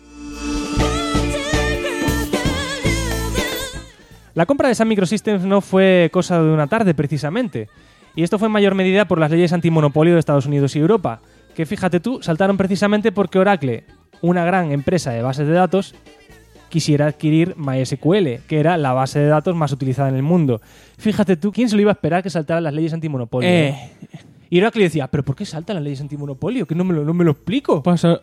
La compra de Sun Microsystems no fue cosa de una tarde precisamente, y esto fue en mayor medida por las leyes antimonopolio de Estados Unidos y Europa, que fíjate tú, saltaron precisamente porque Oracle, una gran empresa de bases de datos, quisiera adquirir MySQL, que era la base de datos más utilizada en el mundo. Fíjate tú, ¿quién se lo iba a esperar que saltaran las leyes antimonopolio? Y Oracle decía, ¿pero por qué saltan las leyes antimonopolio? Que no me lo explico.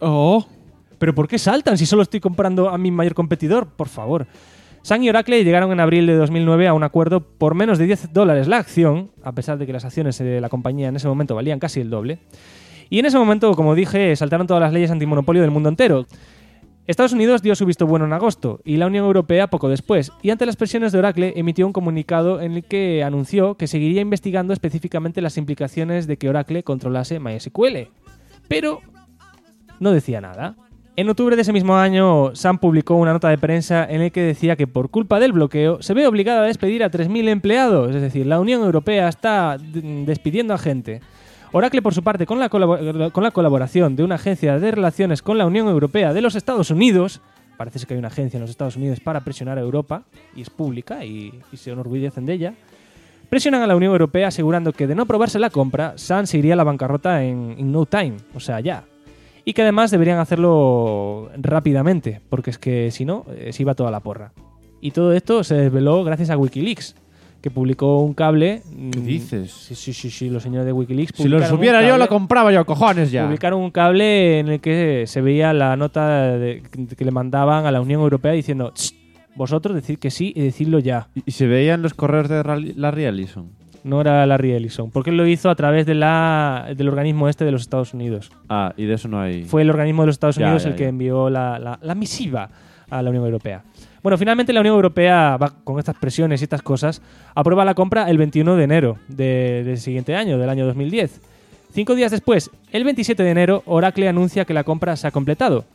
¿Pero por qué saltan si solo estoy comprando a mi mayor competidor? Por favor. Sun y Oracle llegaron en abril de 2009 a un acuerdo por menos de $10 la acción, a pesar de que las acciones de la compañía en ese momento valían casi el doble. Y en ese momento, como dije, saltaron todas las leyes antimonopolio del mundo entero. Estados Unidos dio su visto bueno en agosto y la Unión Europea poco después, y ante las presiones de Oracle emitió un comunicado en el que anunció que seguiría investigando específicamente las implicaciones de que Oracle controlase MySQL. Pero no decía nada. En octubre de ese mismo año, Sun publicó una nota de prensa en la que decía que por culpa del bloqueo se ve obligada a despedir a 3.000 empleados, es decir, la Unión Europea está despidiendo a gente. Oracle, por su parte, con la colaboración de una agencia de relaciones con la Unión Europea de los Estados Unidos, parece ser que hay una agencia en los Estados Unidos para presionar a Europa, y es pública, y se enorgullecen de ella, presionan a la Unión Europea asegurando que de no aprobarse la compra, Sun se iría a la bancarrota en no time, o sea, ya. Y que además deberían hacerlo rápidamente, porque es que si no, se iba toda la porra. Y todo esto se desveló gracias a Wikileaks, que publicó un cable... ¿Qué dices? Sí, los señores de Wikileaks si lo supiera yo, lo compraba yo, cojones ya. Publicaron un cable en el que se veía la nota que le mandaban a la Unión Europea diciendo vosotros decid que sí y decidlo ya. ¿Y se veían los correos de Larry Ellison? No era Larry Ellison, porque él lo hizo a través del organismo de los Estados Unidos. Ah, y de eso no hay... Fue el organismo de los Estados Unidos el que envió la misiva a la Unión Europea. Bueno, finalmente la Unión Europea, con estas presiones y estas cosas, aprueba la compra el 21 de enero del siguiente año, del año 2010. 5 días después, el 27 de enero, Oracle anuncia que la compra se ha completado.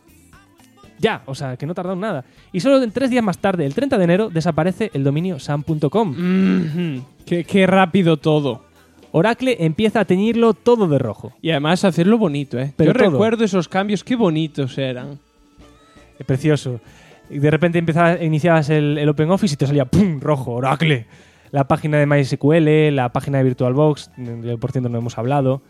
Ya, o sea, que no tardaron nada. Y solo 3 días más tarde, el 30 de enero, desaparece el dominio sun.com. Qué rápido todo. Oracle empieza a teñirlo todo de rojo. Y además hacerlo bonito, ¿eh? Pero yo recuerdo esos cambios, qué bonitos eran. Precioso. Y de repente iniciabas el OpenOffice y te salía ¡pum! Rojo, Oracle. La página de MySQL, la página de VirtualBox, por cierto no hemos hablado,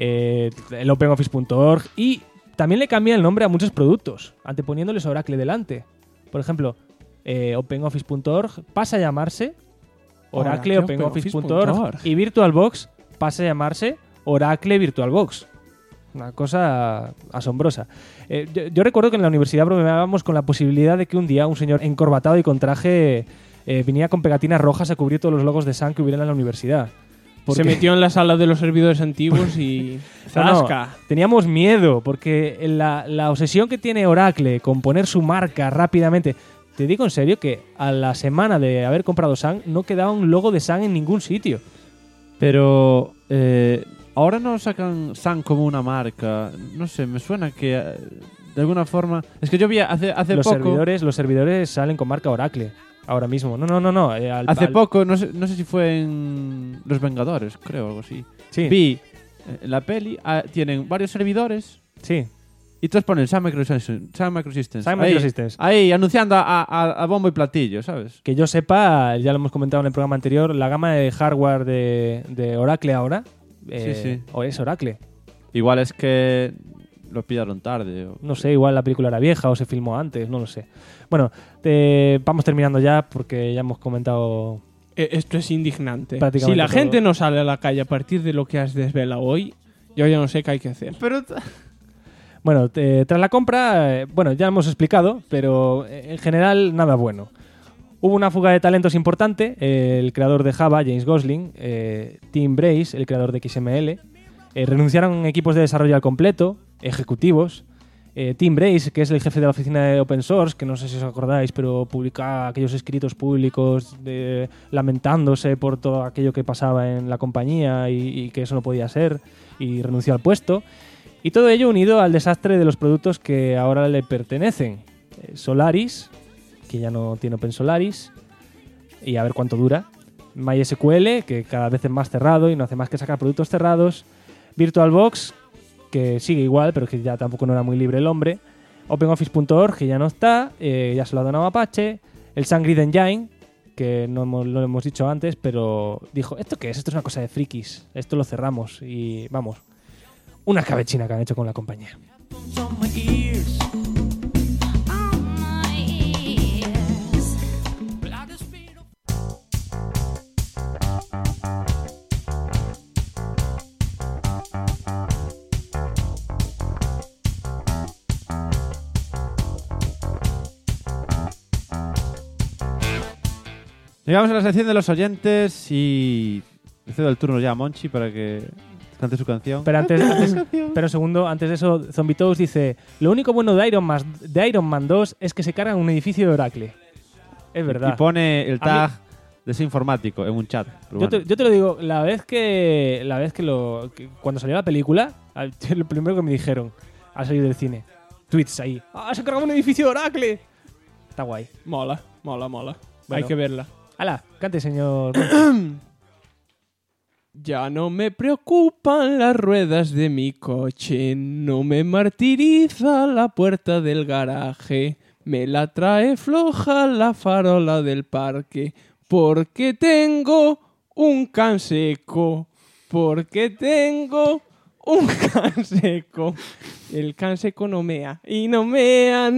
el OpenOffice.org, y también le cambia el nombre a muchos productos, anteponiéndoles Oracle delante. Por ejemplo, OpenOffice.org pasa a llamarse Oracle OpenOffice.org y VirtualBox pasa a llamarse Oracle VirtualBox. Una cosa asombrosa. Yo recuerdo que en la universidad bromeábamos con la posibilidad de que un día un señor encorbatado y con traje viniera con pegatinas rojas a cubrir todos los logos de Sun que hubieran en la universidad. Se metió en la sala de los servidores antiguos y... ¡zasca! No, teníamos miedo, porque la obsesión que tiene Oracle con poner su marca rápidamente... Te digo en serio que a la semana de haber comprado Sun no quedaba un logo de Sun en ningún sitio. Pero... ahora no sacan Sun como una marca. No sé, me suena que de alguna forma... Es que yo vi hace poco... Los servidores salen con marca Oracle ahora mismo. No. Hace poco, no sé si fue en Los Vengadores, creo, algo así. Sí. Vi en la peli, tienen varios servidores. Sí. Y todos ponen Sun Microsystems. Ahí, anunciando a bombo y platillo, ¿sabes? Que yo sepa, ya lo hemos comentado en el programa anterior, la gama de hardware de Oracle ahora Sí. O es Oracle. Igual es que lo pillaron tarde. No sé, igual la película era vieja o se filmó antes, no lo sé. Bueno, vamos terminando ya porque ya hemos comentado... Esto es indignante. prácticamente Si la todo. gente no sale a la calle a partir de lo que has desvelado hoy, yo ya no sé qué hay que hacer. Pero... Bueno, tras la compra, bueno, ya hemos explicado, pero en general nada bueno. Hubo una fuga de talentos importante. El creador de Java, James Gosling, Tim Brace, el creador de XML, renunciaron equipos de desarrollo al completo, ejecutivos. Tim Brace, que es el jefe de la oficina de Open Source, que no sé si os acordáis, pero publicaba aquellos escritos públicos lamentándose por todo aquello que pasaba en la compañía y que eso no podía ser, y renunció al puesto. Y todo ello unido al desastre de los productos que ahora le pertenecen. Solaris, que ya no tiene OpenSolaris, y a ver cuánto dura. MySQL, que cada vez es más cerrado y no hace más que sacar productos cerrados. VirtualBox, que sigue igual, pero que ya tampoco no era muy libre el hombre. OpenOffice.org, que ya no está, ya se lo ha donado a Apache. El SunGrid Engine, que no lo hemos dicho antes, pero dijo, ¿esto qué es? Esto es una cosa de frikis, esto lo cerramos y vamos, una escabechina que han hecho con la compañía. Llegamos a la sección de los oyentes y le cedo el turno ya a Monchi para que cante su canción. Pero pero un segundo, antes de eso, Zombie Toast dice: lo único bueno de Iron Man 2 es que se carga un edificio de Oracle. Es verdad. Y pone el tag de ese informático en un chat. Yo te lo digo, cuando salió la película, lo primero que me dijeron al salir del cine, tweets ahí: ¡ah, se carga un edificio de Oracle! Está guay. Mola. Bueno. Hay que verla. ¡Hala! Cante, señor. Ya no me preocupan las ruedas de mi coche, no me martiriza la puerta del garaje, me la trae floja la farola del parque, porque tengo un can seco, El can seco no mea, y no mea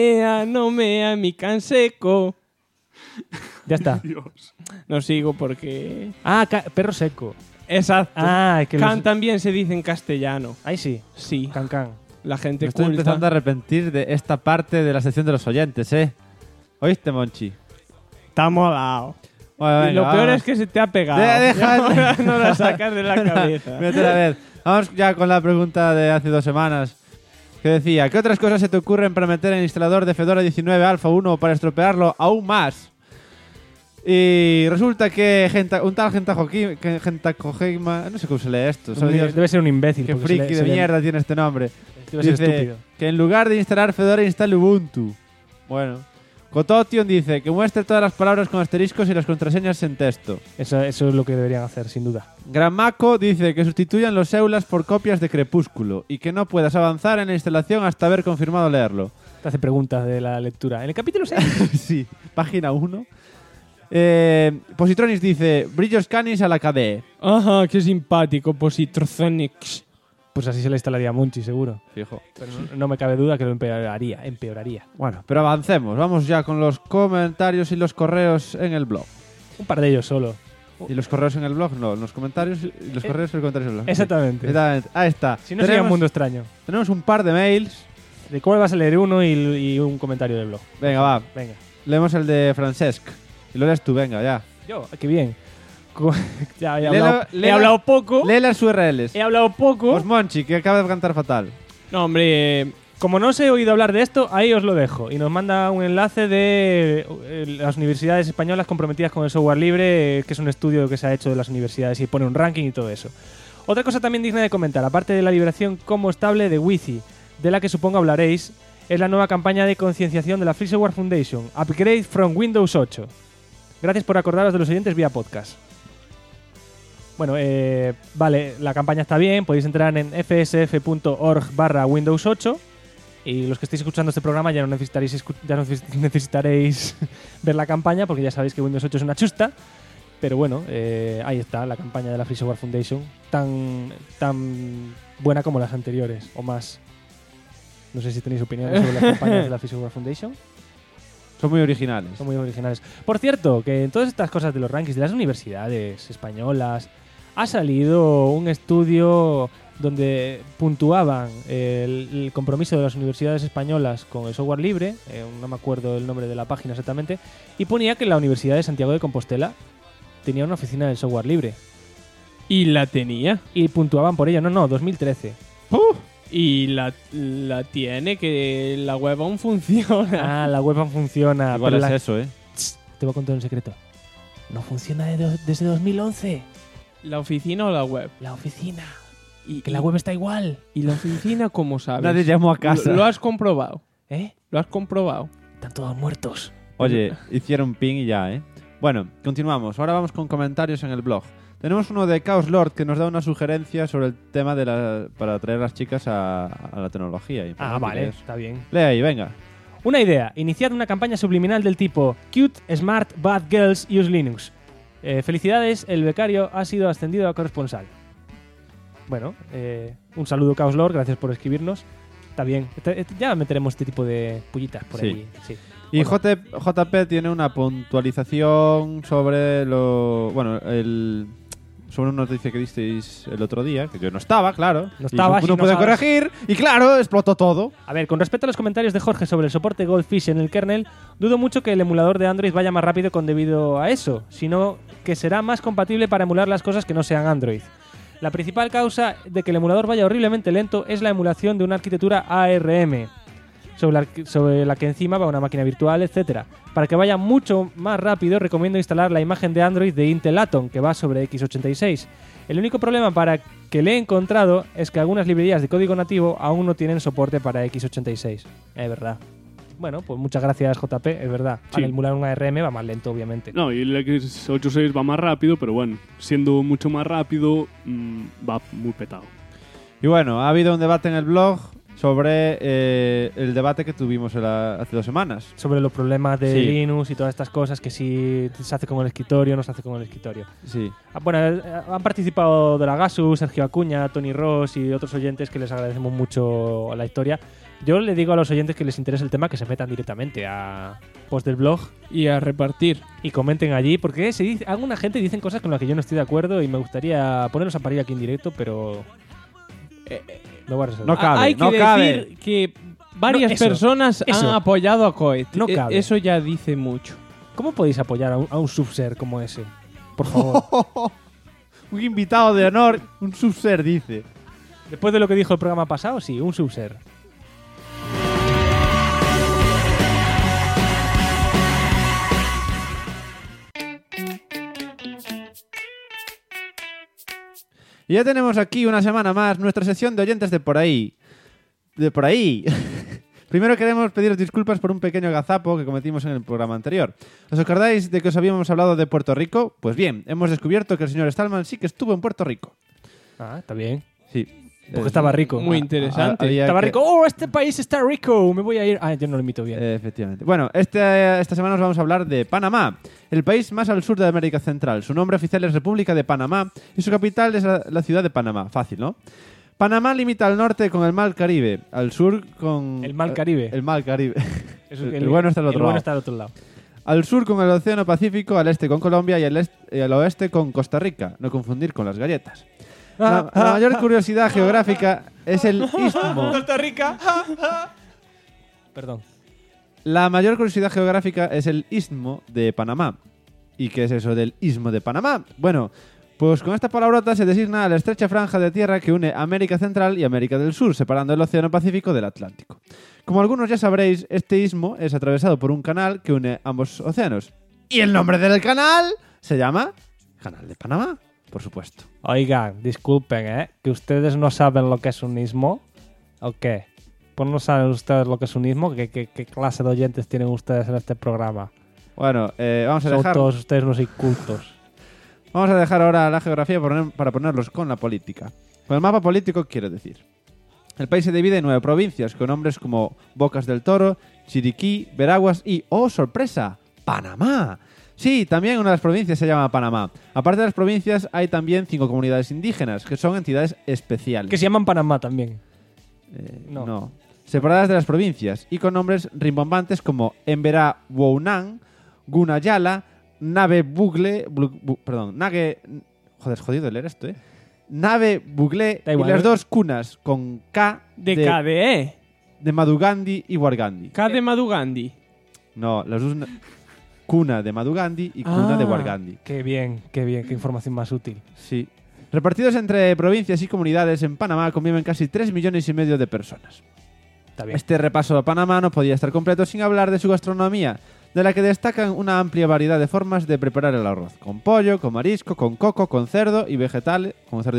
mi can seco. Ya está. Dios. No sigo porque... Ah, perro seco. Exacto. Ah, que Can también se dice en castellano. Ahí sí. Sí. Can. La gente Me estoy culta. empezando a arrepentir de esta parte de la sección de los oyentes, ¿eh? ¿Oíste, Monchi? Está molado. Bueno, Y venga, lo peor vamos. es que se te ha pegado. Deja- No la sacas de la cabeza. Vete a ver. Vamos ya con la pregunta de hace 2 semanas. Que decía, ¿qué otras cosas se te ocurren para meter en el instalador de Fedora 19 Alpha 1 para estropearlo aún más? Y resulta que un tal Gentakojima, no sé cómo se lee esto. sabe Dios Debe ser un imbécil. qué porque friki de lee- mierda tiene este nombre. Debe ser Dice estúpido. que en lugar de instalar Fedora instale Ubuntu. Bueno. Kototion dice que muestre todas las palabras con asteriscos y las contraseñas en texto. Eso es lo que deberían hacer, sin duda. Grammaco dice que sustituyan los EULAs por copias de Crepúsculo y que no puedas avanzar en la instalación hasta haber confirmado leerlo. Te hace preguntas de la lectura. En el capítulo 6. Sí, página 1. Positronis dice brillos canis a la KDE. Ajá, qué simpático, Positronics. Pues así se le instalaría a Monchi, seguro. Fijo. Pero no me cabe duda que lo empeoraría. Bueno, pero avancemos. Vamos ya con los comentarios y los correos en el blog. Un par de ellos solo. ¿Y los correos en el blog? No, los comentarios y los correos y los comentarios en el blog. Exactamente. Exactamente. Ahí está. Si no sería un mundo extraño. Tenemos un par de mails. ¿De cuál vas a leer uno y un comentario del blog? Venga, va. Venga. Leemos el de Francesc. Y lo lees tú, venga, ya. Yo, qué bien. Ya he Léelo- hablado, léelo- he hablado poco. Lee las URLs. He hablado poco. Pues Monchi, que acaba de cantar fatal. No, hombre, Como no os he oído hablar de esto, ahí os lo dejo. Y nos manda un enlace de las universidades españolas comprometidas con el software libre, que es un estudio que se ha hecho de las universidades y pone un ranking y todo eso. Otra cosa también digna de comentar, aparte de la liberación como estable de Wi-Fi, de la que supongo hablaréis, es la nueva campaña de concienciación de la Free Software Foundation, Upgrade from Windows 8. Gracias por acordaros de los oyentes vía podcast. Bueno, vale, la campaña está bien, podéis entrar en fsf.org/Windows 8 y los que estéis escuchando este programa ya no necesitaréis ver la campaña porque ya sabéis que Windows 8 es una chusta. Pero bueno, ahí está la campaña de la Free Software Foundation, tan buena como las anteriores, o más. No sé si tenéis opiniones sobre las campañas de la Free Software Foundation. Son muy originales. Son muy originales. Por cierto, que en todas estas cosas de los rankings de las universidades españolas ha salido un estudio donde puntuaban el compromiso de las universidades españolas con el software libre, no me acuerdo el nombre de la página exactamente, y ponía que la Universidad de Santiago de Compostela tenía una oficina del software libre. ¿Y la tenía? Y puntuaban por ello. No, 2013. Y la tiene, que la web aún funciona. Ah, la web aún funciona. Igual pero es eso, ¿eh? Te voy a contar un secreto. No funciona desde 2011. ¿La oficina o la web? La oficina. Y que la web está igual. ¿Y la oficina cómo sabes? Nadie llamó a casa. ¿Lo has comprobado? ¿Eh? ¿Lo has comprobado? Están todos muertos. Oye, hicieron ping y ya, ¿eh? Bueno, continuamos. Ahora vamos con comentarios en el blog. Tenemos uno de Chaos Lord que nos da una sugerencia sobre el tema para atraer a las chicas a la tecnología. Ah, vale, está bien. Lee ahí, venga. Una idea. Iniciad una campaña subliminal del tipo Cute, Smart, Bad Girls Use Linux. Felicidades, el becario ha sido ascendido a corresponsal. Bueno, un saludo Chaos Lord, gracias por escribirnos. Está bien. Ya meteremos este tipo de pullitas por ahí. Sí. Y bueno. JP tiene una puntualización sobre sobre una noticia que disteis el otro día, que yo no estaba, claro. No estaba, uno puede corregir, y claro, explotó todo. A ver, con respecto a los comentarios de Jorge sobre el soporte Goldfish en el kernel, dudo mucho que el emulador de Android vaya más rápido debido a eso, sino que será más compatible para emular las cosas que no sean Android. La principal causa de que el emulador vaya horriblemente lento es la emulación de una arquitectura ARM, sobre la que encima va una máquina virtual, etc. Para que vaya mucho más rápido, recomiendo instalar la imagen de Android de Intel Atom, que va sobre x86. El único problema para que le he encontrado es que algunas librerías de código nativo aún no tienen soporte para x86. Es verdad. Bueno, pues muchas gracias, JP, es verdad. Sí. Al emular un ARM va más lento, obviamente. No, y el x86 va más rápido, pero bueno, siendo mucho más rápido, va muy petado. Y bueno, ha habido un debate en el blog sobre el debate que tuvimos hace 2 semanas. Sobre los problemas de Linux y todas estas cosas, que si se hace con el escritorio, no se hace con el escritorio. Sí. Bueno, han participado Doragasu, Sergio Acuña, Tony Ross y otros oyentes que les agradecemos mucho la historia. Yo le digo a los oyentes que les interese el tema que se metan directamente a post del blog y a repartir. Y comenten allí, porque alguna gente dicen cosas con las que yo no estoy de acuerdo y me gustaría ponerlos a parir aquí en directo, pero... No cabe, hay que decir que varias personas han apoyado a Coet. No cabe. Eso ya dice mucho. ¿Cómo podéis apoyar a un subser como ese? Por favor. Un invitado de honor, un subser, dice. Después de lo que dijo el programa pasado, sí, un subser. Y ya tenemos aquí una semana más nuestra sección de oyentes de por ahí. De por ahí. Primero queremos pediros disculpas por un pequeño gazapo que cometimos en el programa anterior. ¿Os acordáis de que os habíamos hablado de Puerto Rico? Pues bien, hemos descubierto que el señor Stallman sí que estuvo en Puerto Rico. Ah, está bien. Sí. Porque estaba rico. Muy interesante. Estaba rico. ¡Oh, este país está rico! Me voy a ir. Ah, yo no lo imito bien. Efectivamente. Bueno, esta semana nos vamos a hablar de Panamá, el país más al sur de América Central. Su nombre oficial es República de Panamá y su capital es la ciudad de Panamá. Fácil, ¿no? Panamá limita al norte con el Mar Caribe, al sur con... El Mar Caribe. El Mar Caribe. El bueno está al otro lado. Bueno está al otro lado. Al sur con el Océano Pacífico, al este con Colombia y al oeste con Costa Rica. No confundir con las galletas. La mayor curiosidad geográfica es el istmo. Costa Rica. Perdón. La mayor curiosidad geográfica es el istmo de Panamá. ¿Y qué es eso del istmo de Panamá? Bueno, pues con esta palabrota se designa a la estrecha franja de tierra que une América Central y América del Sur, separando el Océano Pacífico del Atlántico. Como algunos ya sabréis, este istmo es atravesado por un canal que une ambos océanos. Y el nombre del canal se llama Canal de Panamá. Por supuesto. Oigan, disculpen, que ustedes no saben lo que es un istmo. ¿O qué? Pues no saben ustedes lo que es un istmo. ¿Qué clase de oyentes tienen ustedes en este programa? Bueno, vamos a Son dejar... todos ustedes unos incultos. Vamos a dejar ahora la geografía para ponerlos con la política. Con el mapa político quiero decir. El país se divide en 9 provincias con nombres como Bocas del Toro, Chiriquí, Veraguas y, ¡oh, sorpresa!, Panamá. Sí, también una de las provincias se llama Panamá. Aparte de las provincias, hay también 5 comunidades indígenas, que son entidades especiales. Que se llaman Panamá también. No. Separadas de las provincias y con nombres rimbombantes como Emberá Wounan, Gunayala, Nave Bugle... Joder, es jodido de leer esto, ¿eh? Nave Bugle y las 2 cunas con K de KDE. De Madugandi y Wargandi. K de Madugandi. No, las 2... Cuna de Madugandi y cuna de Wargandi. Qué bien, qué información más útil. Sí. Repartidos entre provincias y comunidades, en Panamá conviven casi 3,5 millones de personas. Está bien. Este repaso a Panamá no podía estar completo sin hablar de su gastronomía, de la que destacan una amplia variedad de formas de preparar el arroz. Con pollo, con marisco, con coco, con cerdo y vegetales,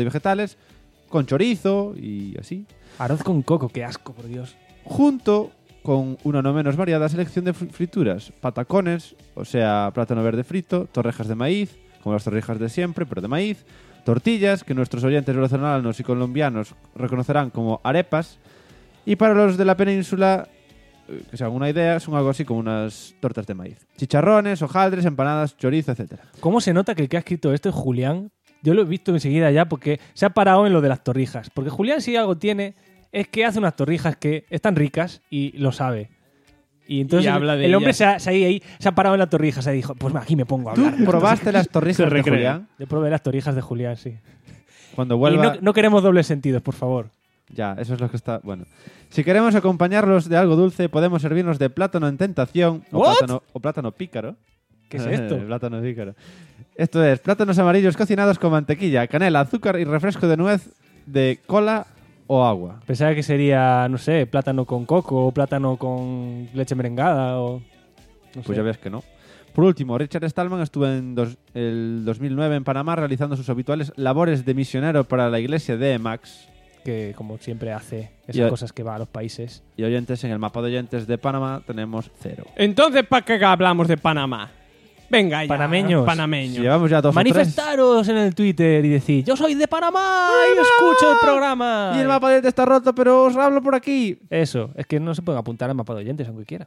con chorizo y así. Arroz con coco, qué asco, por Dios. Junto con una no menos variada selección de frituras, patacones, o sea, plátano verde frito, torrejas de maíz, como las torrejas de siempre, pero de maíz, tortillas, que nuestros oyentes venezolanos y colombianos reconocerán como arepas, y para los de la península, que se hagan una idea, son algo así como unas tortas de maíz. Chicharrones, hojaldres, empanadas, chorizo, etc. ¿Cómo se nota que el que ha escrito esto es Julián? Yo lo he visto enseguida ya porque se ha parado en lo de las torrijas. Porque Julián, si algo tiene, es que hace unas torrijas que están ricas y lo sabe. Y entonces habla de el hombre ellas. se ha parado en la torrija, se dijo, pues aquí me pongo a hablar. ¿Tú probaste las torrijas de Julián? Yo probé las torrijas de Julián, sí. Cuando vuelva... Y no queremos dobles sentidos, por favor. Ya, eso es lo que está... Bueno. Si queremos acompañarlos de algo dulce, podemos servirnos de plátano en tentación o plátano pícaro. ¿Qué es esto? Plátano pícaro. Esto es plátanos amarillos cocinados con mantequilla, canela, azúcar y refresco de nuez de cola o agua. Pensaba que sería, no sé, plátano con coco o plátano con leche merengada o... Pues ya ves que no. Por último, Richard Stallman estuvo en el 2009 en Panamá realizando sus habituales labores de misionero para la iglesia de Emax. Que como siempre hace esas cosas que va a los países. Y oyentes, en el mapa de oyentes de Panamá tenemos 0. Entonces, ¿para qué hablamos de Panamá? Venga ya, panameños. Panameños. Llevamos ya 2 o 3. Manifestaros en el Twitter y decid, yo soy de Panamá y escucho el programa. Y el mapa de oyentes está roto, pero os hablo por aquí. Eso, es que no se pueden apuntar al mapa de oyentes aunque quieran.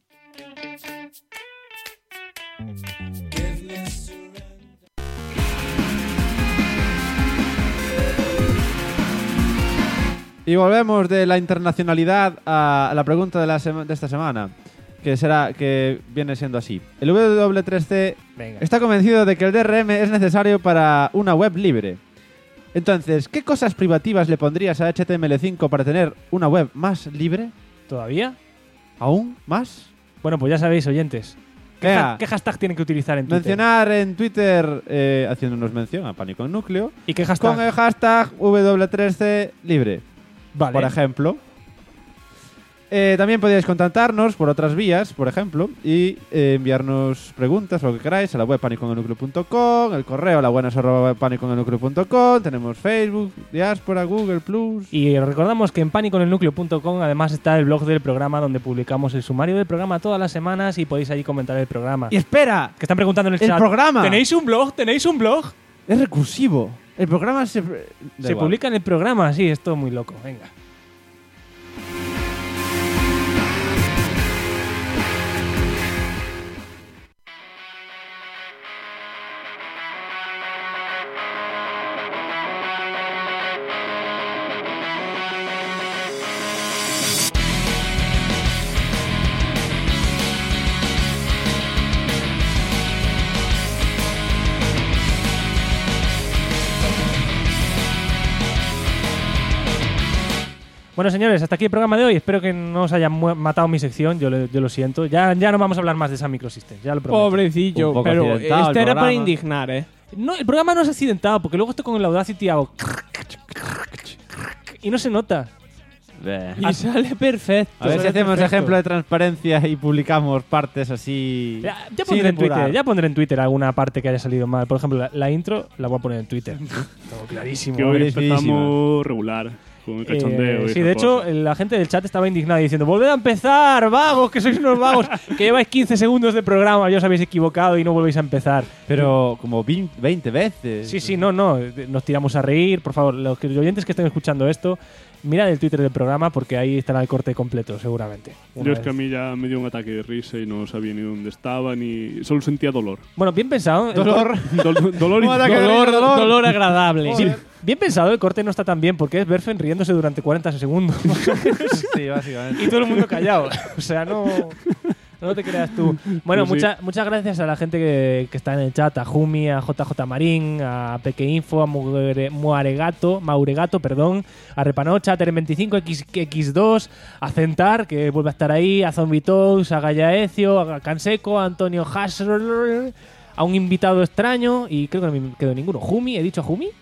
Y volvemos de la internacionalidad a la pregunta de esta semana, que viene siendo así. El W3C está convencido de que el DRM es necesario para una web libre. Entonces, ¿qué cosas privativas le pondrías a HTML5 para tener una web más libre? ¿Todavía? ¿Aún más? Bueno, pues ya sabéis, oyentes. ¿Qué hashtag tienen que utilizar en Twitter? Mencionar en Twitter, haciéndonos mención a Pánico en Núcleo. ¿Y qué hashtag? Con el hashtag W3C libre. Vale. Por ejemplo. También podéis contactarnos por otras vías, por ejemplo, y enviarnos preguntas o lo que queráis a la web paniconennucleo.com, el correo labuenas@paniconennucleo.com, tenemos Facebook, Diáspora, Google Plus. Y recordamos que en paniconennucleo.com además está el blog del programa donde publicamos el sumario del programa todas las semanas y podéis allí comentar el programa. ¡Y espera! Que están preguntando en el chat. ¡El programa! ¿Tenéis un blog? ¿Tenéis un blog? Es recursivo. El programa se publica en el programa, sí, es todo muy loco. Venga. Bueno, señores, hasta aquí el programa de hoy. Espero que no os hayan matado mi sección. Yo lo siento. Ya no vamos a hablar más de Sun Microsystems. Ya lo prometo. Pobrecillo, pero este era para indignar, ¿eh? No, el programa no es accidentado, porque luego estoy con el Audacity y hago... y no se nota. Y sale perfecto. A ver si hacemos ejemplo de transparencia y publicamos partes así. Ya pondré en Twitter alguna parte que haya salido mal. Por ejemplo, la intro la voy a poner en Twitter. Todo clarísimo. Que hoy empezamos regular. Con el cachondeo. y Sí, esas de hecho, cosas. la gente del chat estaba indignada diciendo: volved a empezar, vagos, que sois unos vagos, que lleváis 15 segundos de programa, ya os habéis equivocado y no volvéis a empezar. Pero como 20 veces. Sí, no, nos tiramos a reír. Por favor, los oyentes que estén escuchando esto, mirad el Twitter del programa porque ahí estará el corte completo, seguramente. Yo es que a mí ya me dio un ataque de risa y no sabía ni dónde estaba, ni solo sentía dolor. Bueno, bien pensado. Dolor. Dolor y Un ataque de Dolor, risa, dolor. dolor agradable. Sí, bien pensado, el corte no está tan bien porque es Berfen riéndose durante 40 segundos. Sí, básicamente. Y todo el mundo callado. O sea, no te creas tú. Bueno, Pues sí. muchas gracias a la gente que está en el chat, a Jumi, a JJ Marín, a Peque Info, a Mauregato, perdón, a Repanocha, a Teren25, X2, a Centar, que vuelve a estar ahí, a Zombie Toes, a Gallaecio, a Canseco, a Antonio Hasler, a un invitado extraño, y creo que no me quedó ninguno. ¿Jumi? ¿He dicho a Jumi?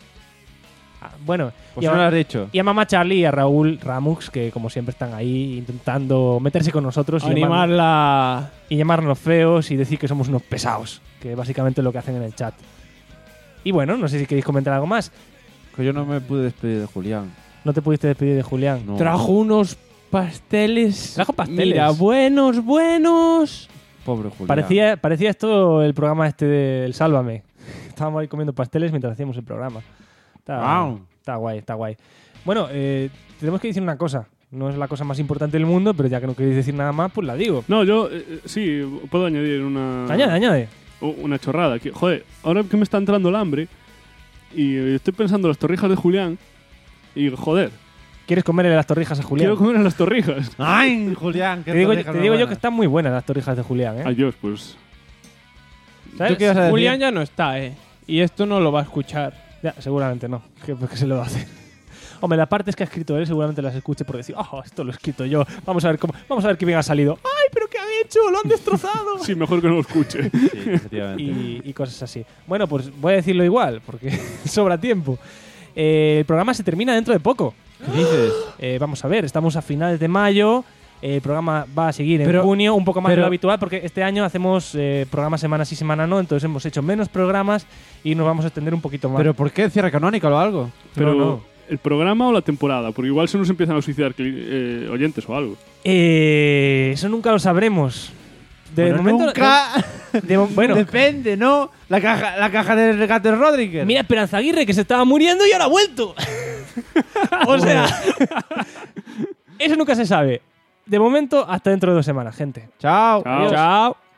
Bueno, Pues no lo has dicho. y a Mamá Charlie y a Raúl Ramux, que como siempre están ahí intentando meterse con nosotros Animarla. y llamarnos feos y decir que somos unos pesados, que básicamente es lo que hacen en el chat. Y bueno, no sé si queréis comentar algo más. Que yo no me pude despedir de Julián. No te pudiste despedir de Julián. No. Trajo unos pasteles. Trajo pasteles. Mira, buenos. Pobre Julián. Parecía esto el programa este del Sálvame. Estábamos ahí comiendo pasteles mientras hacíamos el programa. Está guay. Bueno, tenemos que decir una cosa. No es la cosa más importante del mundo, pero ya que no queréis decir nada más, pues la digo. No, yo sí, puedo añadir una... Añade. Una chorrada. Que, joder, ahora que me está entrando el hambre y estoy pensando en las torrijas de Julián y, joder, ¿Quieres comerle las torrijas a Julián? quiero comer en las torrijas. ¡Ay, Julián! Te digo yo que están muy buenas las torrijas de Julián, ¿eh? Ay, Dios, pues... ¿Sabes? ¿Tú qué ibas a decir? Julián ya no está, y esto no lo va a escuchar. Ya, seguramente no. ¿Qué se lo va a hacer? Hombre, las partes que ha escrito él seguramente las escuche por decir, esto lo he escrito yo. Vamos a ver qué bien ha salido. ¡Ay, pero qué han hecho! ¡Lo han destrozado! Sí, mejor que no lo escuche. Sí, efectivamente. y cosas así. Bueno, pues voy a decirlo igual, porque sobra tiempo. El programa se termina dentro de poco. ¿Qué dices? Vamos a ver, estamos a finales de mayo. El programa va a seguir en Pero- junio, un poco más de pero- lo habitual, porque este año hacemos programas semana sí, semana no, entonces hemos hecho menos programas y nos vamos a extender un poquito más. ¿Pero por qué cierre canónico o algo? Pero, no. ¿el programa o la temporada? Porque igual se nos empiezan a suicidar oyentes o algo. Eso nunca lo sabremos. De momento, nunca. bueno, Depende, ¿no? La caja del regate Rodríguez. mira Esperanza Aguirre que se estaba muriendo y ahora ha vuelto. O sea, eso nunca se sabe. De momento, hasta dentro de 2 semanas, gente. Chao. Chao. Chao.